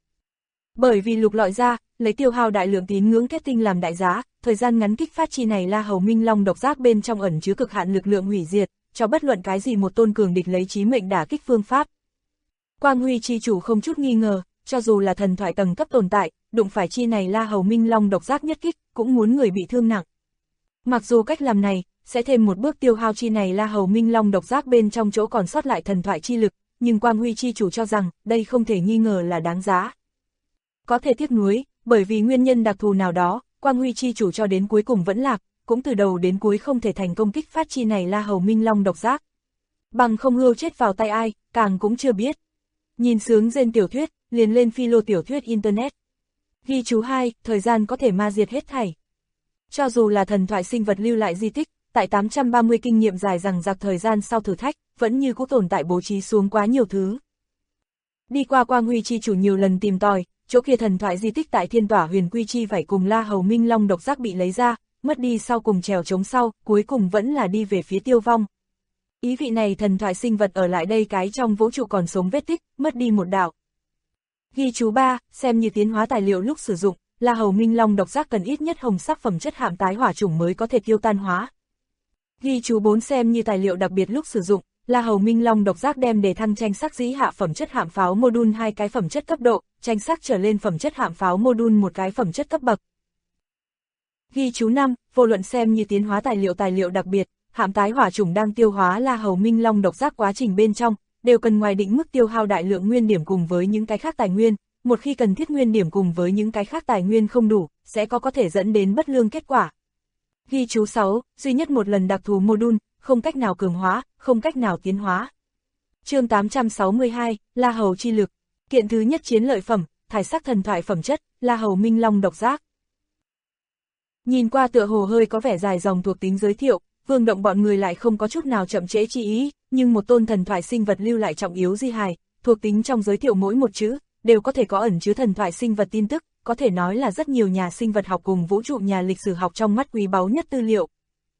Speaker 2: Bởi vì lục lọi ra, lấy tiêu hao đại lượng tín ngưỡng kết tinh làm đại giá, thời gian ngắn kích phát chi này La Hầu Minh Long độc giác bên trong ẩn chứa cực hạn lực lượng hủy diệt, cho bất luận cái gì một tôn cường địch lấy chí mệnh đả kích phương pháp. Quang Huy chi chủ không chút nghi ngờ, cho dù là thần thoại tầng cấp tồn tại, đụng phải chi này La Hầu Minh Long độc giác nhất kích, cũng muốn người bị thương nặng. Mặc dù cách làm này, sẽ thêm một bước tiêu hao chi này La Hầu Minh Long độc giác bên trong chỗ còn sót lại thần thoại chi lực, nhưng Quang Huy chi chủ cho rằng, đây không thể nghi ngờ là đáng giá. Có thể tiếc nuối, bởi vì nguyên nhân đặc thù nào đó, Quang Huy chi chủ cho đến cuối cùng vẫn lạc, cũng từ đầu đến cuối không thể thành công kích phát chi này La Hầu Minh Long độc giác. Bằng không hưu chết vào tay ai, càng cũng chưa biết. Nhìn sướng rên tiểu thuyết, liền lên philo tiểu thuyết Internet. Ghi chú 2, thời gian có thể ma diệt hết thảy. Cho dù là thần thoại sinh vật lưu lại di tích, tại 830 kinh nghiệm dài dằng dặc thời gian sau thử thách, vẫn như cũ tồn tại bố trí xuống quá nhiều thứ. Đi qua Quang Huy chi chủ nhiều lần tìm tòi, chỗ kia thần thoại di tích tại Thiên Tỏa Huyền Quy chi phải cùng La Hầu Minh Long độc giác bị lấy ra, mất đi sau cùng trèo chống sau, cuối cùng vẫn là đi về phía tiêu vong. Ý vị này thần thoại sinh vật ở lại đây cái trong vũ trụ còn sống vết tích, mất đi một đạo. Ghi chú 3, xem như tiến hóa tài liệu lúc sử dụng, La Hầu Minh Long độc giác cần ít nhất hồng sắc phẩm chất hạm tái hỏa chủng mới có thể tiêu tan hóa. Ghi chú 4, xem như tài liệu đặc biệt lúc sử dụng, La Hầu Minh Long độc giác đem để thăng tranh sắc dĩ hạ phẩm chất hạm pháo module 2 cái phẩm chất cấp độ, tranh sắc trở lên phẩm chất hạm pháo module 1 cái phẩm chất cấp bậc. Ghi chú 5, vô luận xem như tiến hóa tài liệu đặc biệt, hạm tái hỏa chủng đang tiêu hóa La Hầu Minh Long độc giác quá trình bên trong, đều cần ngoài định mức tiêu hao đại lượng nguyên điểm cùng với những cái khác tài nguyên, một khi cần thiết nguyên điểm cùng với những cái khác tài nguyên không đủ, sẽ có thể dẫn đến bất lương kết quả. Ghi chú 6, duy nhất một lần đặc thù module, không cách nào cường hóa, không cách nào tiến hóa. Chương 862, La Hầu chi lực. Kiện thứ nhất chiến lợi phẩm, thải sắc thần thoại phẩm chất, La Hầu Minh Long độc giác. Nhìn qua tựa hồ hơi có vẻ dài dòng thuộc tính giới thiệu, Vương Động bọn người lại không có chút nào chậm trễ chi ý, nhưng một tôn thần thoại sinh vật lưu lại trọng yếu di hài, thuộc tính trong giới thiệu mỗi một chữ, đều có thể có ẩn chứa thần thoại sinh vật tin tức, có thể nói là rất nhiều nhà sinh vật học cùng vũ trụ nhà lịch sử học trong mắt quý báu nhất tư liệu.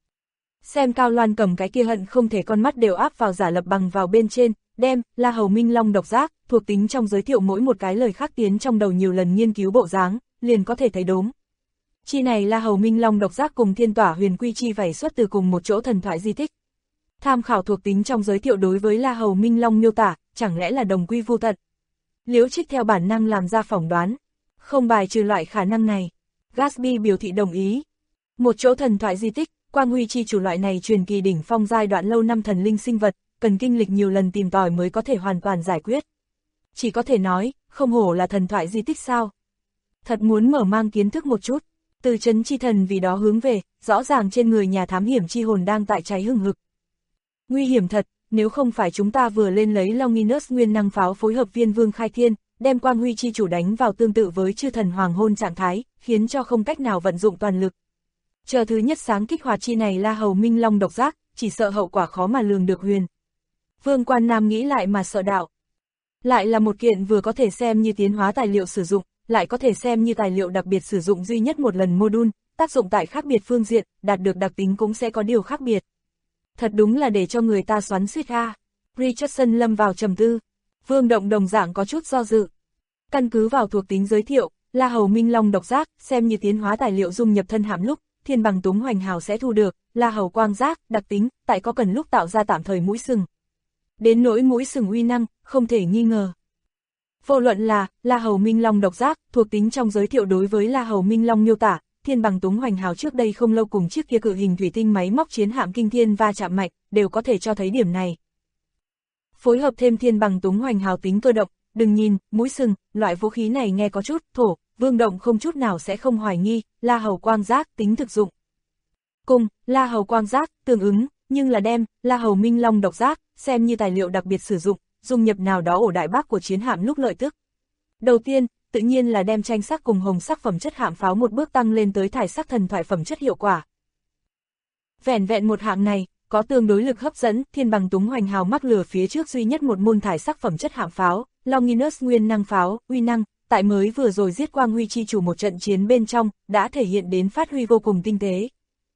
Speaker 2: Xem Cao Loan cầm cái kia hận không thể con mắt đều áp vào giả lập bằng vào bên trên, đem, La Hầu Minh Long độc giác, thuộc tính trong giới thiệu mỗi một cái lời khắc tiến trong đầu nhiều lần nghiên cứu bộ dáng, liền có thể thấy đốm. Chi này La Hầu Minh Long độc giác cùng Thiên Tỏa Huyền Quy chi vảy xuất từ cùng một chỗ thần thoại di tích. Tham khảo thuộc tính trong giới thiệu đối với La Hầu Minh Long miêu tả, chẳng lẽ là đồng quy vu tận. Liễu Trích theo bản năng làm ra phỏng đoán, không bài trừ loại khả năng này. Gatsby biểu thị đồng ý. Một chỗ thần thoại di tích, Quang Huy chi chủ loại này truyền kỳ đỉnh phong giai đoạn lâu năm thần linh sinh vật, cần kinh lịch nhiều lần tìm tòi mới có thể hoàn toàn giải quyết. Chỉ có thể nói, không hổ là thần thoại di tích sao. Thật muốn mở mang kiến thức một chút, từ trấn chi thần vì đó hướng về, rõ ràng trên người nhà thám hiểm chi hồn đang tại cháy hừng hực. Nguy hiểm thật, nếu không phải chúng ta vừa lên lấy Longinus nguyên năng pháo phối hợp Viên Vương Khai Thiên, đem Quang Huy chi chủ đánh vào tương tự với chư thần hoàng hôn trạng thái, khiến cho không cách nào vận dụng toàn lực. Chờ thứ nhất sáng kích hoạt chi này La Hầu Minh Long độc giác, chỉ sợ hậu quả khó mà lường được huyền. Vương Quan Nam nghĩ lại mà sợ đạo. Lại là một kiện vừa có thể xem như tiến hóa tài liệu sử dụng, lại có thể xem như tài liệu đặc biệt sử dụng duy nhất một lần module, tác dụng tại khác biệt phương diện, đạt được đặc tính cũng sẽ có điều khác biệt. Thật đúng là để cho người ta xoắn xuýt a. Richardson lâm vào trầm tư. Vương Động đồng dạng có chút do dự. Căn cứ vào thuộc tính giới thiệu, La Hầu Minh Long độc giác, xem như tiến hóa tài liệu dung nhập thân hàm lúc, Thiên Bằng Túng Hoành Hào sẽ thu được, La Hầu quang giác, đặc tính, tại có cần lúc tạo ra tạm thời mũi sừng. Đến nỗi mũi sừng uy năng, không thể nghi ngờ. Vô luận là, La Hầu Minh Long độc giác, thuộc tính trong giới thiệu đối với La Hầu Minh Long miêu tả, Thiên Bằng Túng Hoành Hào trước đây không lâu cùng chiếc kia cự hình thủy tinh máy móc chiến hạm kinh thiên va chạm mạnh, đều có thể cho thấy điểm này. Phối hợp thêm Thiên Bằng Túng Hoành Hào tính cơ động, đừng nhìn, mũi sừng, loại vũ khí này nghe có chút thổ, Vương Động không chút nào sẽ không hoài nghi, La Hầu quang giác tính thực dụng. Cùng, La Hầu quang giác, tương ứng, nhưng là đem, La Hầu Minh Long độc giác, xem như tài liệu đặc biệt sử dụng, dung nhập nào đó ổ đại bác của chiến hạm lúc lợi tức. Đầu tiên, tự nhiên là đem tranh sắc cùng hồng sắc phẩm chất hạm pháo một bước tăng lên tới thải sắc thần thoại phẩm chất hiệu quả. Vẻn vẹn một hạng này, có tương đối lực hấp dẫn, Thiên Bằng Túng Hoành Hào mắc lửa phía trước duy nhất một môn thải sắc phẩm chất hạm pháo, Longinus nguyên năng pháo, uy năng, tại mới vừa rồi giết Quang Huy chi chủ một trận chiến bên trong, đã thể hiện đến phát huy vô cùng tinh tế.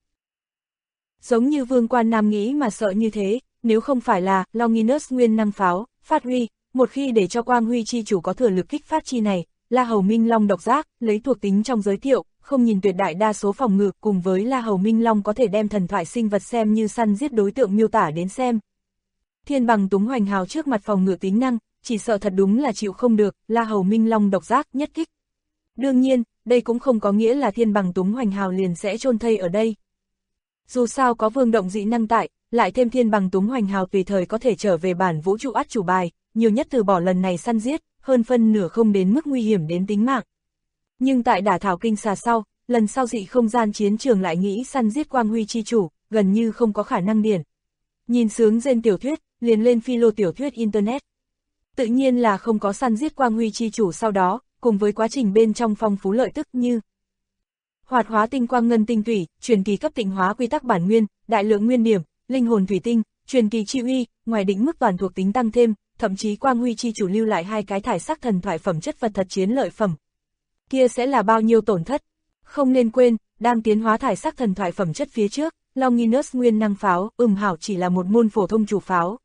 Speaker 2: Giống như Vương Quan Nam nghĩ mà sợ như thế, nếu không phải là Longinus nguyên năng pháo, phát huy, một khi để cho Quang Huy chi chủ có thừa lực kích phát chi này, La Hầu Minh Long độc giác, lấy thuộc tính trong giới thiệu, không nhìn tuyệt đại đa số phòng ngự cùng với La Hầu Minh Long có thể đem thần thoại sinh vật xem như săn giết đối tượng miêu tả đến xem. Thiên Bằng Túng Hoành Hào trước mặt phòng ngự tính năng, chỉ sợ thật đúng là chịu không được, La Hầu Minh Long độc giác nhất kích. Đương nhiên, đây cũng không có nghĩa là Thiên Bằng Túng Hoành Hào liền sẽ chôn thây ở đây. Dù sao có Vương Động dị năng tại, lại thêm Thiên Bằng Túng Hoành Hào tùy thời có thể trở về bản vũ trụ át chủ bài, nhiều nhất từ bỏ lần này săn giết, hơn phân nửa không đến mức nguy hiểm đến tính mạng. Nhưng tại đả thảo kinh xà sau, lần sau dị không gian chiến trường lại nghĩ săn giết Quang Huy chi chủ, gần như không có khả năng điển. Nhìn sướng rên tiểu thuyết, liền lên philo tiểu thuyết Internet. Tự nhiên là không có săn giết Quang Huy chi chủ sau đó, cùng với quá trình bên trong phong phú lợi tức như hoạt hóa tinh quang ngân tinh thủy, truyền kỳ cấp tịnh hóa quy tắc bản nguyên, đại lượng nguyên điểm, linh hồn thủy tinh, truyền kỳ chi uy, ngoài định mức toàn thuộc tính tăng thêm, thậm chí Quang Huy chi chủ lưu lại 2 cái thải sắc thần thoại phẩm chất vật thật chiến lợi phẩm. Kia sẽ là bao nhiêu tổn thất? Không nên quên, đang tiến hóa thải sắc thần thoại phẩm chất phía trước, Longinus nguyên năng pháo, hảo chỉ là một môn phổ thông chủ pháo.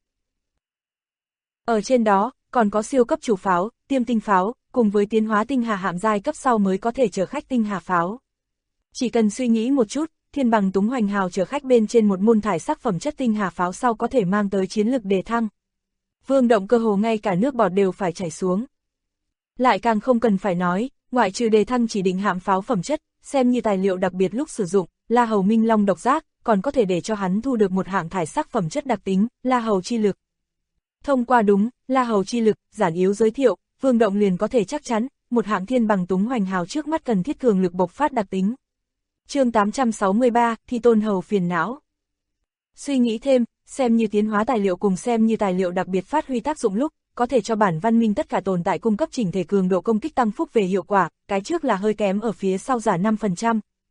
Speaker 2: Ở trên đó, còn có siêu cấp chủ pháo, tiêm tinh pháo, cùng với tiến hóa tinh hà hạm giai cấp sau mới có thể chở khách tinh hà pháo. Chỉ cần suy nghĩ một chút, Thiên Bằng Túng Hoành Hào chở khách bên trên một môn thải sắc phẩm chất tinh hà pháo sau có thể mang tới chiến lực đề thăng. Vương Động cơ hồ ngay cả nước bọt đều phải chảy xuống. Lại càng không cần phải nói, ngoại trừ đề thăng chỉ định hạm pháo phẩm chất, xem như tài liệu đặc biệt lúc sử dụng, La Hầu Minh Long độc giác, còn có thể để cho hắn thu được một hạng thải sắc phẩm chất đặc tính, La Hầu chi lực. Thông qua đúng, La Hầu chi lực, giản yếu giới thiệu, Vương Động liền có thể chắc chắn, một hạng Thiên Bằng Túng Hoành Hào trước mắt cần thiết cường lực bộc phát đặc tính. Chương 863, Thi Tôn Hầu phiền não. Suy nghĩ thêm, xem như tiến hóa tài liệu cùng xem như tài liệu đặc biệt phát huy tác dụng lúc, có thể cho bản văn minh tất cả tồn tại cung cấp chỉnh thể cường độ công kích tăng phúc về hiệu quả, cái trước là hơi kém ở phía sau giả 5%.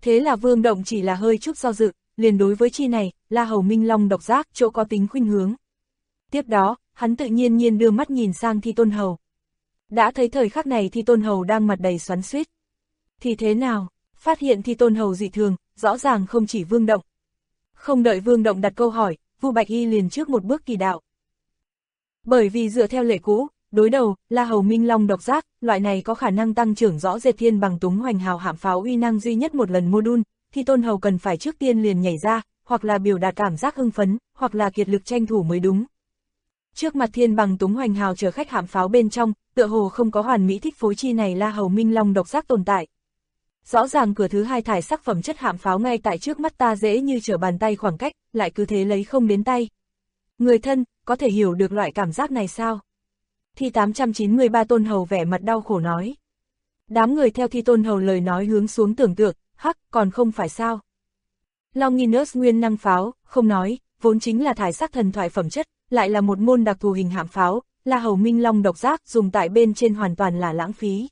Speaker 2: Thế là Vương Động chỉ là hơi chút do dự, liền đối với chi này, La Hầu Minh Long độc giác chỗ có tính khuynh hướng. Tiếp đó, hắn tự nhiên đưa mắt nhìn sang Thi Tôn Hầu. Đã thấy thời khắc này Thi Tôn Hầu đang mặt đầy xoắn xuýt. Thì thế nào? Phát hiện Thi Tôn Hầu dị thường, rõ ràng không chỉ Vương Động. Không đợi Vương Động đặt câu hỏi, Vu Bạch Y liền trước một bước kỳ đạo. Bởi vì dựa theo lệ cũ, đối đầu, La Hầu Minh Long độc giác, loại này có khả năng tăng trưởng rõ rệt thiên bằng túng hoành hào hạm pháo uy năng duy nhất một lần module, Thi Tôn Hầu cần phải trước tiên liền nhảy ra, hoặc là biểu đạt cảm giác hưng phấn, hoặc là kiệt lực tranh thủ mới đúng. Trước mặt thiên bằng túng hoành hào chờ khách hạm pháo bên trong, tựa hồ không có hoàn mỹ thích phối chi này La Hầu Minh Long độc giác tồn tại. Rõ ràng cửa thứ hai thải sắc phẩm chất hạm pháo ngay tại trước mắt ta dễ như trở bàn tay khoảng cách, lại cứ thế lấy không đến tay. Người thân, có thể hiểu được loại cảm giác này sao? Thi 893 Tôn Hầu vẻ mặt đau khổ nói. Đám người theo Thi Tôn Hầu lời nói hướng xuống tưởng tượng, hắc, còn không phải sao? Longinus nguyên năng pháo, không nói, vốn chính là thải sắc thần thoại phẩm chất, lại là một môn đặc thù hình hạm pháo, La Hầu Minh Long độc giác dùng tại bên trên hoàn toàn là lãng phí.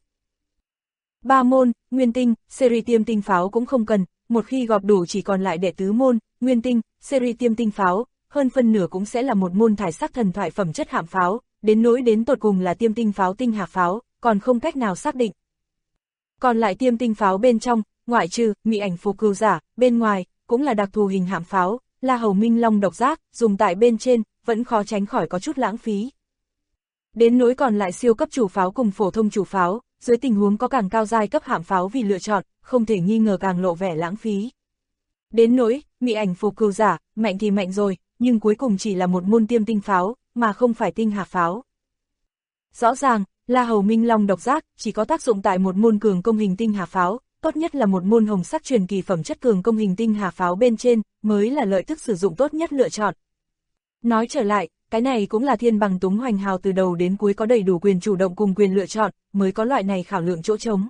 Speaker 2: 3 môn, nguyên tinh, series tiêm tinh pháo cũng không cần, một khi gọp đủ chỉ còn lại đệ tứ môn, nguyên tinh, series tiêm tinh pháo, hơn phân nửa cũng sẽ là một môn thải sắc thần thoại phẩm chất hạm pháo, đến nỗi đến tột cùng là tiêm tinh pháo tinh hạc pháo, còn không cách nào xác định. Còn lại tiêm tinh pháo bên trong, ngoại trừ, mị ảnh phù cừu giả, bên ngoài, cũng là đặc thù hình hạm pháo, La Hầu Minh Long độc giác, dùng tại bên trên, vẫn khó tránh khỏi có chút lãng phí. Đến nỗi còn lại siêu cấp chủ pháo cùng phổ thông chủ pháo, dưới tình huống có càng cao giai cấp hạm pháo vì lựa chọn, không thể nghi ngờ càng lộ vẻ lãng phí. Đến nỗi, mị ảnh phù cừu giả, mạnh thì mạnh rồi, nhưng cuối cùng chỉ là một môn tiêm tinh pháo, mà không phải tinh hạc pháo. Rõ ràng, La Hầu Minh Long độc giác chỉ có tác dụng tại một môn cường công hình tinh hạc pháo, tốt nhất là một môn hồng sắc truyền kỳ phẩm chất cường công hình tinh hạc pháo bên trên, mới là lợi tức sử dụng tốt nhất lựa chọn. Nói trở lại, cái này cũng là thiên bằng túng hoành hào từ đầu đến cuối có đầy đủ quyền chủ động cùng quyền lựa chọn, mới có loại này khảo lượng chỗ trống.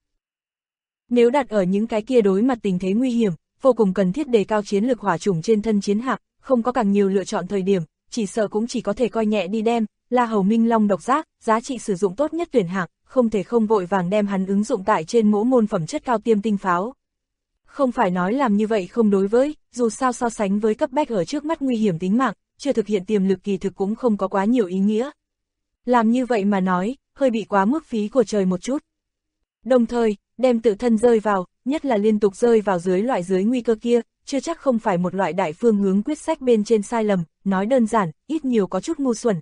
Speaker 2: Nếu đặt ở những cái kia đối mặt tình thế nguy hiểm, vô cùng cần thiết đề cao chiến lược hỏa chủng trên thân chiến hạm, không có càng nhiều lựa chọn thời điểm, chỉ sợ cũng chỉ có thể coi nhẹ đi đem, La Hầu Minh Long độc giác, giá trị sử dụng tốt nhất tuyển hạng, không thể không vội vàng đem hắn ứng dụng tại trên mỗi môn phẩm chất cao tiêm tinh pháo. Không phải nói làm như vậy không đối với, dù sao so sánh với cấp bách ở trước mắt nguy hiểm tính mạng, chưa thực hiện tiềm lực kỳ thực cũng không có quá nhiều ý nghĩa. Làm như vậy mà nói, hơi bị quá mức phí của trời một chút. Đồng thời, đem tự thân rơi vào, nhất là liên tục rơi vào dưới loại dưới nguy cơ kia, chưa chắc không phải một loại đại phương hướng quyết sách bên trên sai lầm, nói đơn giản, ít nhiều có chút ngu xuẩn.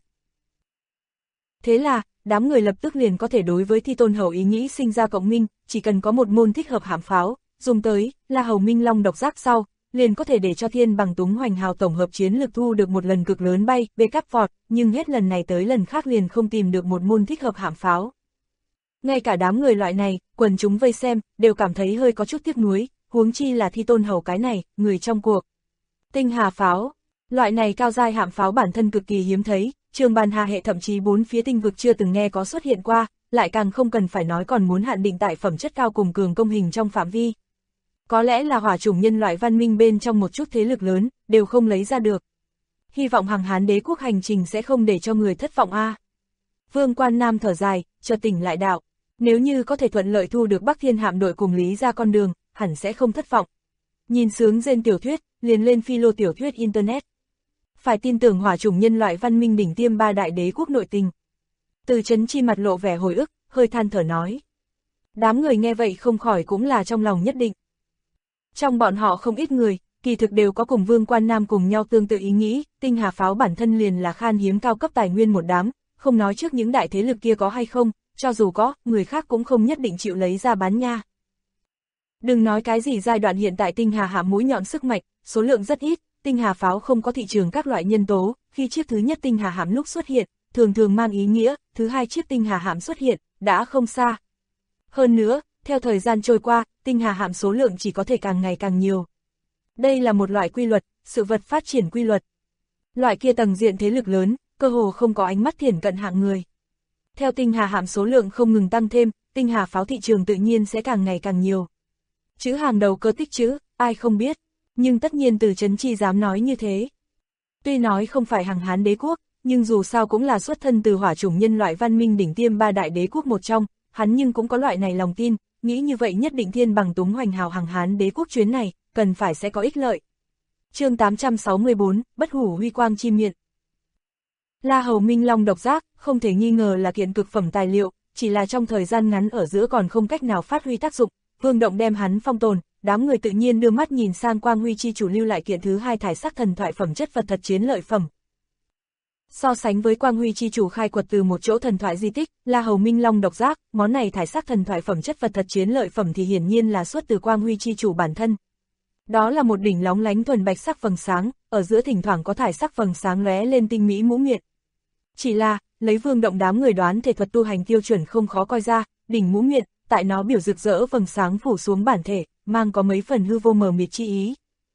Speaker 2: Thế là, đám người lập tức liền có thể đối với Thi Tôn Hầu ý nghĩ sinh ra cộng minh, chỉ cần có một môn thích hợp hạm pháo, dùng tới, La Hầu Minh Long độc giác sau, liền có thể để cho thiên bằng túng hoành hào tổng hợp chiến lực thu được một lần cực lớn bay, bê cắp vọt, nhưng hết lần này tới lần khác liền không tìm được một môn thích hợp hạm pháo. Ngay cả đám người loại này, quần chúng vây xem, đều cảm thấy hơi có chút tiếc nuối, huống chi là Thi Tôn Hầu cái này, người trong cuộc. Tinh hà pháo, loại này cao giai hạm pháo bản thân cực kỳ hiếm thấy, Trường Bàn Hà hệ thậm chí bốn phía tinh vực chưa từng nghe có xuất hiện qua, lại càng không cần phải nói còn muốn hạn định tại phẩm chất cao cùng cường công hình trong phạm vi. Có lẽ là hỏa chủng nhân loại văn minh bên trong một chút thế lực lớn, đều không lấy ra được. Hy vọng Hằng Hán đế quốc hành trình sẽ không để cho người thất vọng a. Vương Quan Nam thở dài, chợt tỉnh lại đạo. Nếu như có thể thuận lợi thu được Bắc Thiên hạm đội cùng Lý ra con đường, hẳn sẽ không thất vọng. Nhìn sướng rên tiểu thuyết, liền lên philo tiểu thuyết Internet. Phải tin tưởng hỏa chủng nhân loại văn minh đỉnh tiêm ba đại đế quốc nội tình. Từ Chấn Chi mặt lộ vẻ hồi ức, hơi than thở nói. Đám người nghe vậy không khỏi cũng là trong lòng nhất định. Trong bọn họ không ít người, kỳ thực đều có cùng Vương Quan Nam cùng nhau tương tự ý nghĩ, tinh hà pháo bản thân liền là khan hiếm cao cấp tài nguyên một đám, không nói trước những đại thế lực kia có hay không, cho dù có, người khác cũng không nhất định chịu lấy ra bán nha. Đừng nói cái gì giai đoạn hiện tại tinh hà hạm mũi nhọn sức mạnh, số lượng rất ít, tinh hà pháo không có thị trường các loại nhân tố, khi chiếc thứ nhất tinh hà hạm lúc xuất hiện, thường thường mang ý nghĩa, thứ hai chiếc tinh hà hạm xuất hiện, đã không xa. Hơn nữa, theo thời gian trôi qua, tinh hà hạm số lượng chỉ có thể càng ngày càng nhiều. Đây là một loại quy luật, sự vật phát triển quy luật. Loại kia tầng diện thế lực lớn, cơ hồ không có ánh mắt thiển cận hạng người. Theo tinh hà hạm số lượng không ngừng tăng thêm, tinh hà pháo thị trường tự nhiên sẽ càng ngày càng nhiều. Chữ hàng đầu cơ tích trữ, ai không biết, nhưng tất nhiên Từ Chấn Chi dám nói như thế. Tuy nói không phải Hằng Hán đế quốc, nhưng dù sao cũng là xuất thân từ hỏa chủng nhân loại văn minh đỉnh tiêm ba đại đế quốc một trong, hắn nhưng cũng có loại này lòng tin, nghĩ như vậy nhất định thiên bằng túng hoành hào hàng Hán đế quốc chuyến này, cần phải sẽ có ích lợi. Chương 864, bất hủ huy quang chi miện. La Hầu Minh Long độc giác, không thể nghi ngờ là kiện cực phẩm tài liệu, chỉ là trong thời gian ngắn ở giữa còn không cách nào phát huy tác dụng, Vương Động đem hắn phong tồn, đám người tự nhiên đưa mắt nhìn sang Quang Huy chi chủ lưu lại kiện thứ hai thải sắc thần thoại phẩm chất vật thật chiến lợi phẩm. So sánh với Quang Huy chi chủ khai quật từ một chỗ thần thoại di tích, La Hầu Minh Long độc giác, món này thải sắc thần thoại phẩm chất vật thật chiến lợi phẩm thì hiển nhiên là xuất từ Quang Huy chi chủ bản thân. Đó là một đỉnh lóng lánh thuần bạch sắc vầng sáng, ở giữa thỉnh thoảng có thải sắc vầng sáng lóe lên tinh mỹ mũ miệng. Chỉ là, lấy Vương Động đám người đoán thể thuật tu hành tiêu chuẩn không khó coi ra, đỉnh mũ miệng, tại nó biểu rực rỡ vầng sáng phủ xuống bản thể, mang có mấy phần hư vô mờ mịt chi ý.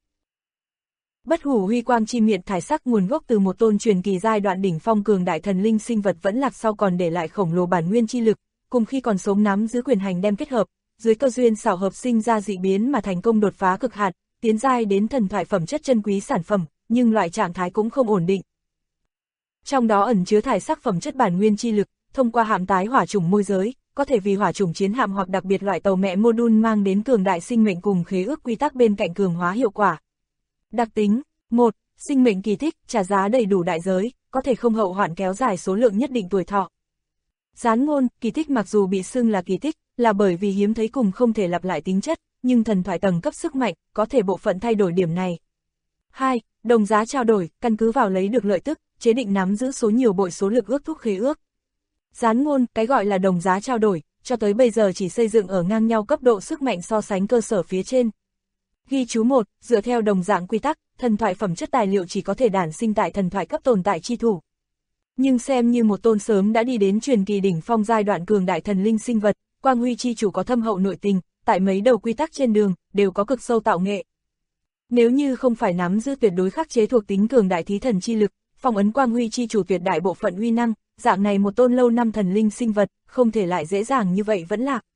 Speaker 2: Bất hủ huy quang chi miện thải sắc nguồn gốc từ một tôn truyền kỳ giai đoạn đỉnh phong cường đại thần linh sinh vật vẫn lạc sau còn để lại khổng lồ bản nguyên chi lực, cùng khi còn sống nắm giữ quyền hành đem kết hợp, dưới cơ duyên xảo hợp sinh ra dị biến mà thành công đột phá cực hạn, tiến giai đến thần thoại phẩm chất chân quý sản phẩm, nhưng loại trạng thái cũng không ổn định. Trong đó ẩn chứa thải sắc phẩm chất bản nguyên chi lực, thông qua hạm tái hỏa chủng môi giới, có thể vì hỏa chủng chiến hạm hoặc đặc biệt loại tàu mẹ module mang đến cường đại sinh mệnh cùng khế ước quy tắc bên cạnh cường hóa hiệu quả. Đặc tính 1. Sinh mệnh kỳ tích, trả giá đầy đủ đại giới, có thể không hậu hoạn kéo dài số lượng nhất định tuổi thọ. Gián ngôn, kỳ tích mặc dù bị xưng là kỳ tích, là bởi vì hiếm thấy cùng không thể lặp lại tính chất, nhưng thần thoại tầng cấp sức mạnh, có thể bộ phận thay đổi điểm này. 2. Đồng giá trao đổi, căn cứ vào lấy được lợi tức, chế định nắm giữ số nhiều bội số lực ước thúc khế ước. Gián ngôn, cái gọi là đồng giá trao đổi, cho tới bây giờ chỉ xây dựng ở ngang nhau cấp độ sức mạnh so sánh cơ sở phía trên. Ghi chú 1, dựa theo đồng dạng quy tắc, thần thoại phẩm chất tài liệu chỉ có thể đản sinh tại thần thoại cấp tồn tại chi thủ. Nhưng xem như một tôn sớm đã đi đến truyền kỳ đỉnh phong giai đoạn cường đại thần linh sinh vật, Quang Huy chi chủ có thâm hậu nội tình, tại mấy đầu quy tắc trên đường, đều có cực sâu tạo nghệ. Nếu như không phải nắm giữ tuyệt đối khắc chế thuộc tính cường đại thí thần chi lực, phong ấn Quang Huy chi chủ tuyệt đại bộ phận uy năng, dạng này một tôn lâu năm thần linh sinh vật, không thể lại dễ dàng như vậy vẫn lạc.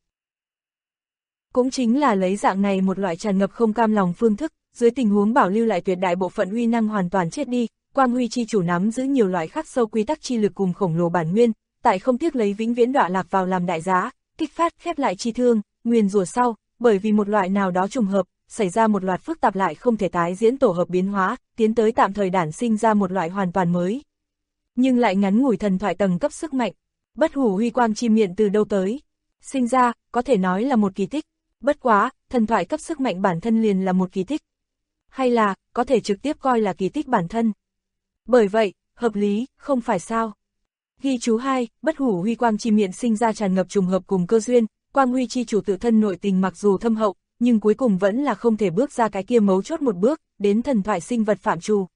Speaker 2: Cũng chính là lấy dạng này một loại tràn ngập không cam lòng phương thức, dưới tình huống bảo lưu lại tuyệt đại bộ phận uy năng hoàn toàn chết đi, Quang Huy chi chủ nắm giữ nhiều loại khắc sâu quy tắc chi lực cùng khổng lồ bản nguyên, tại không tiếc lấy vĩnh viễn đọa lạc vào làm đại giá, kích phát khép lại chi thương, nguyền rủa sau, bởi vì một loại nào đó trùng hợp, xảy ra một loạt phức tạp lại không thể tái diễn tổ hợp biến hóa, tiến tới tạm thời đản sinh ra một loại hoàn toàn mới. Nhưng lại ngắn ngủi thần thoại tầng cấp sức mạnh, bất hủ huy quang chi miện từ đâu tới? Sinh ra, có thể nói là một kỳ tích. Bất quá, thần thoại cấp sức mạnh bản thân liền là một kỳ tích. Hay là, có thể trực tiếp coi là kỳ tích bản thân. Bởi vậy, hợp lý, không phải sao. Ghi chú 2, bất hủ huy quang chi miện sinh ra tràn ngập trùng hợp cùng cơ duyên, Quang Huy chi chủ tự thân nội tình mặc dù thâm hậu, nhưng cuối cùng vẫn là không thể bước ra cái kia mấu chốt một bước, đến thần thoại sinh vật phạm trù.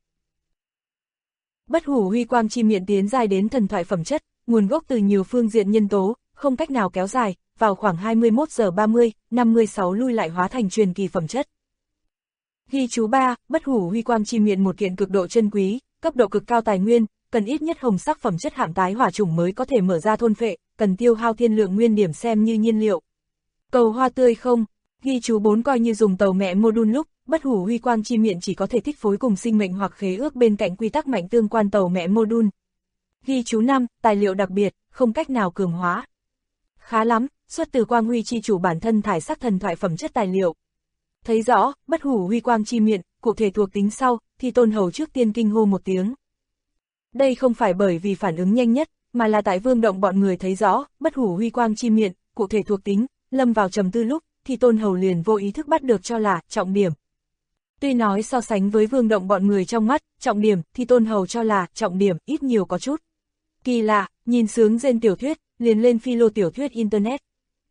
Speaker 2: Bất hủ huy quang chi miện tiến giai đến thần thoại phẩm chất, nguồn gốc từ nhiều phương diện nhân tố, không cách nào kéo dài, vào khoảng 21 giờ 30, 56 lui lại hóa thành truyền kỳ phẩm chất. Ghi chú 3, bất hủ huy quang chi miện một kiện cực độ chân quý, cấp độ cực cao tài nguyên, cần ít nhất hồng sắc phẩm chất hạng tái hỏa chủng mới có thể mở ra thôn phệ, cần tiêu hao thiên lượng nguyên điểm xem như nhiên liệu. Cầu hoa tươi không, ghi chú 4 coi như dùng tàu mẹ module lúc, bất hủ huy quang chi miện chỉ có thể thích phối cùng sinh mệnh hoặc khế ước bên cạnh quy tắc mạnh tương quan tàu mẹ module. Ghi chú 5, tài liệu đặc biệt, không cách nào cường hóa. Khá lắm, xuất từ Quang Huy chi chủ bản thân thải sắc thần thoại phẩm chất tài liệu. Thấy rõ, bất hủ huy quang chi miện, cụ thể thuộc tính sau, thì Tôn Hầu trước tiên kinh hô một tiếng. Đây không phải bởi vì phản ứng nhanh nhất, mà là tại Vương Động bọn người thấy rõ, bất hủ huy quang chi miện, cụ thể thuộc tính, lâm vào trầm tư lúc, thì Tôn Hầu liền vô ý thức bắt được cho là trọng điểm. Tuy nói so sánh với Vương Động bọn người trong mắt, trọng điểm, thì Tôn Hầu cho là trọng điểm ít nhiều có chút. Kỳ lạ, nhìn sướng rên tiểu thuyết, liền lên philo tiểu thuyết internet.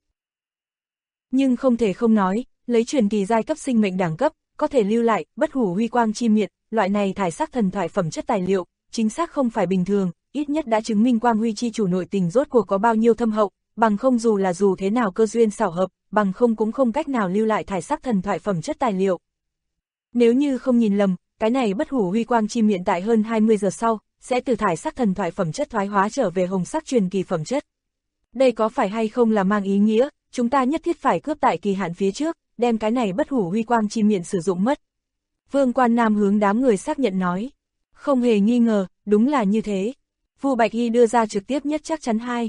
Speaker 2: Nhưng không thể không nói, lấy truyền kỳ giai cấp sinh mệnh đẳng cấp, có thể lưu lại, bất hủ huy quang chi miện, loại này thải sắc thần thoại phẩm chất tài liệu, chính xác không phải bình thường, ít nhất đã chứng minh Quang Huy chi chủ nội tình rốt cuộc có bao nhiêu thâm hậu, bằng không dù thế nào cơ duyên xảo hợp, bằng không cũng không cách nào lưu lại thải sắc thần thoại phẩm chất tài liệu. Nếu như không nhìn lầm, cái này bất hủ huy quang chi miện tại hơn 20 giờ sau, sẽ từ thải sắc thần thoại phẩm chất thoái hóa trở về hồng sắc truyền kỳ phẩm chất. Đây có phải hay không là mang ý nghĩa, chúng ta nhất thiết phải cướp tại kỳ hạn phía trước, đem cái này bất hủ huy quang chi miện sử dụng mất. Vương Quan Nam hướng đám người xác nhận nói. Không hề nghi ngờ, đúng là như thế. Vu Bạch Y đưa ra trực tiếp nhất chắc chắn 2.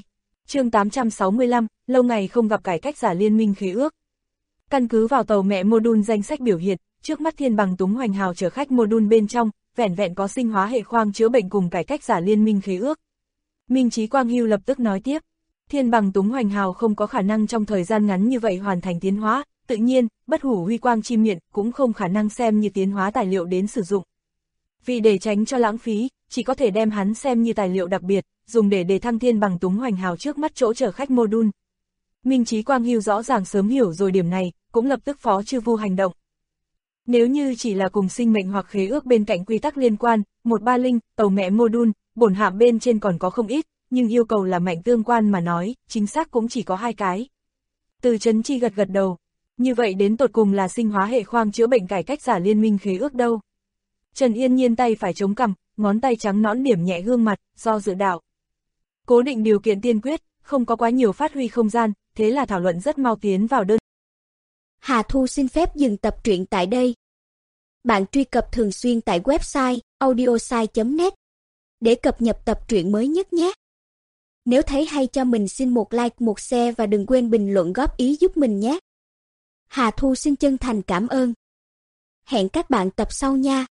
Speaker 2: Chương 865, lâu ngày không gặp cải cách giả liên minh khế ước. Căn cứ vào tàu mẹ module danh sách biểu hiện, trước mắt Thiên Bằng Túng Hoành Hào chở khách module bên trong, vẻn vẹn có sinh hóa hệ khoang chữa bệnh cùng cải cách giả liên minh khế ước. Minh Chí Quang Hưu lập tức nói tiếp, Thiên Bằng Túng Hoành Hào không có khả năng trong thời gian ngắn như vậy hoàn thành tiến hóa, tự nhiên, Bất Hủ Huy Quang Chi Miện cũng không khả năng xem như tiến hóa tài liệu đến sử dụng. Vì để tránh cho lãng phí, chỉ có thể đem hắn xem như tài liệu đặc biệt, dùng để đề thăng Thiên Bằng Túng Hoành Hào trước mắt chỗ chở khách module. Minh Chí Quang Hưu rõ ràng sớm hiểu rồi điểm này, cũng lập tức phó Chư Vu hành động. Nếu như chỉ là cùng sinh mệnh hoặc khế ước bên cạnh quy tắc liên quan, 130, tàu mẹ module, bổn hạm bên trên còn có không ít, nhưng yêu cầu là mạnh tương quan mà nói, chính xác cũng chỉ có 2 cái. Từ Chấn Chi gật đầu, như vậy đến tột cùng là sinh hóa hệ khoang chữa bệnh cải cách giả liên minh khế ước đâu. Trần Yên Nhiên tay phải chống cằm, ngón tay trắng nõn điểm nhẹ gương mặt, do dự đạo. Cố định điều kiện tiên quyết, không có quá nhiều phát huy không gian, thế là thảo luận rất mau tiến vào đơn.
Speaker 3: Hà Thu xin phép dừng tập truyện tại đây. Bạn truy cập thường xuyên tại website audiosai.net để cập nhật tập truyện mới nhất nhé. Nếu thấy hay cho mình xin một like, một share và đừng quên bình luận góp ý giúp mình nhé. Hà Thu xin chân thành cảm ơn. Hẹn các bạn tập sau nha.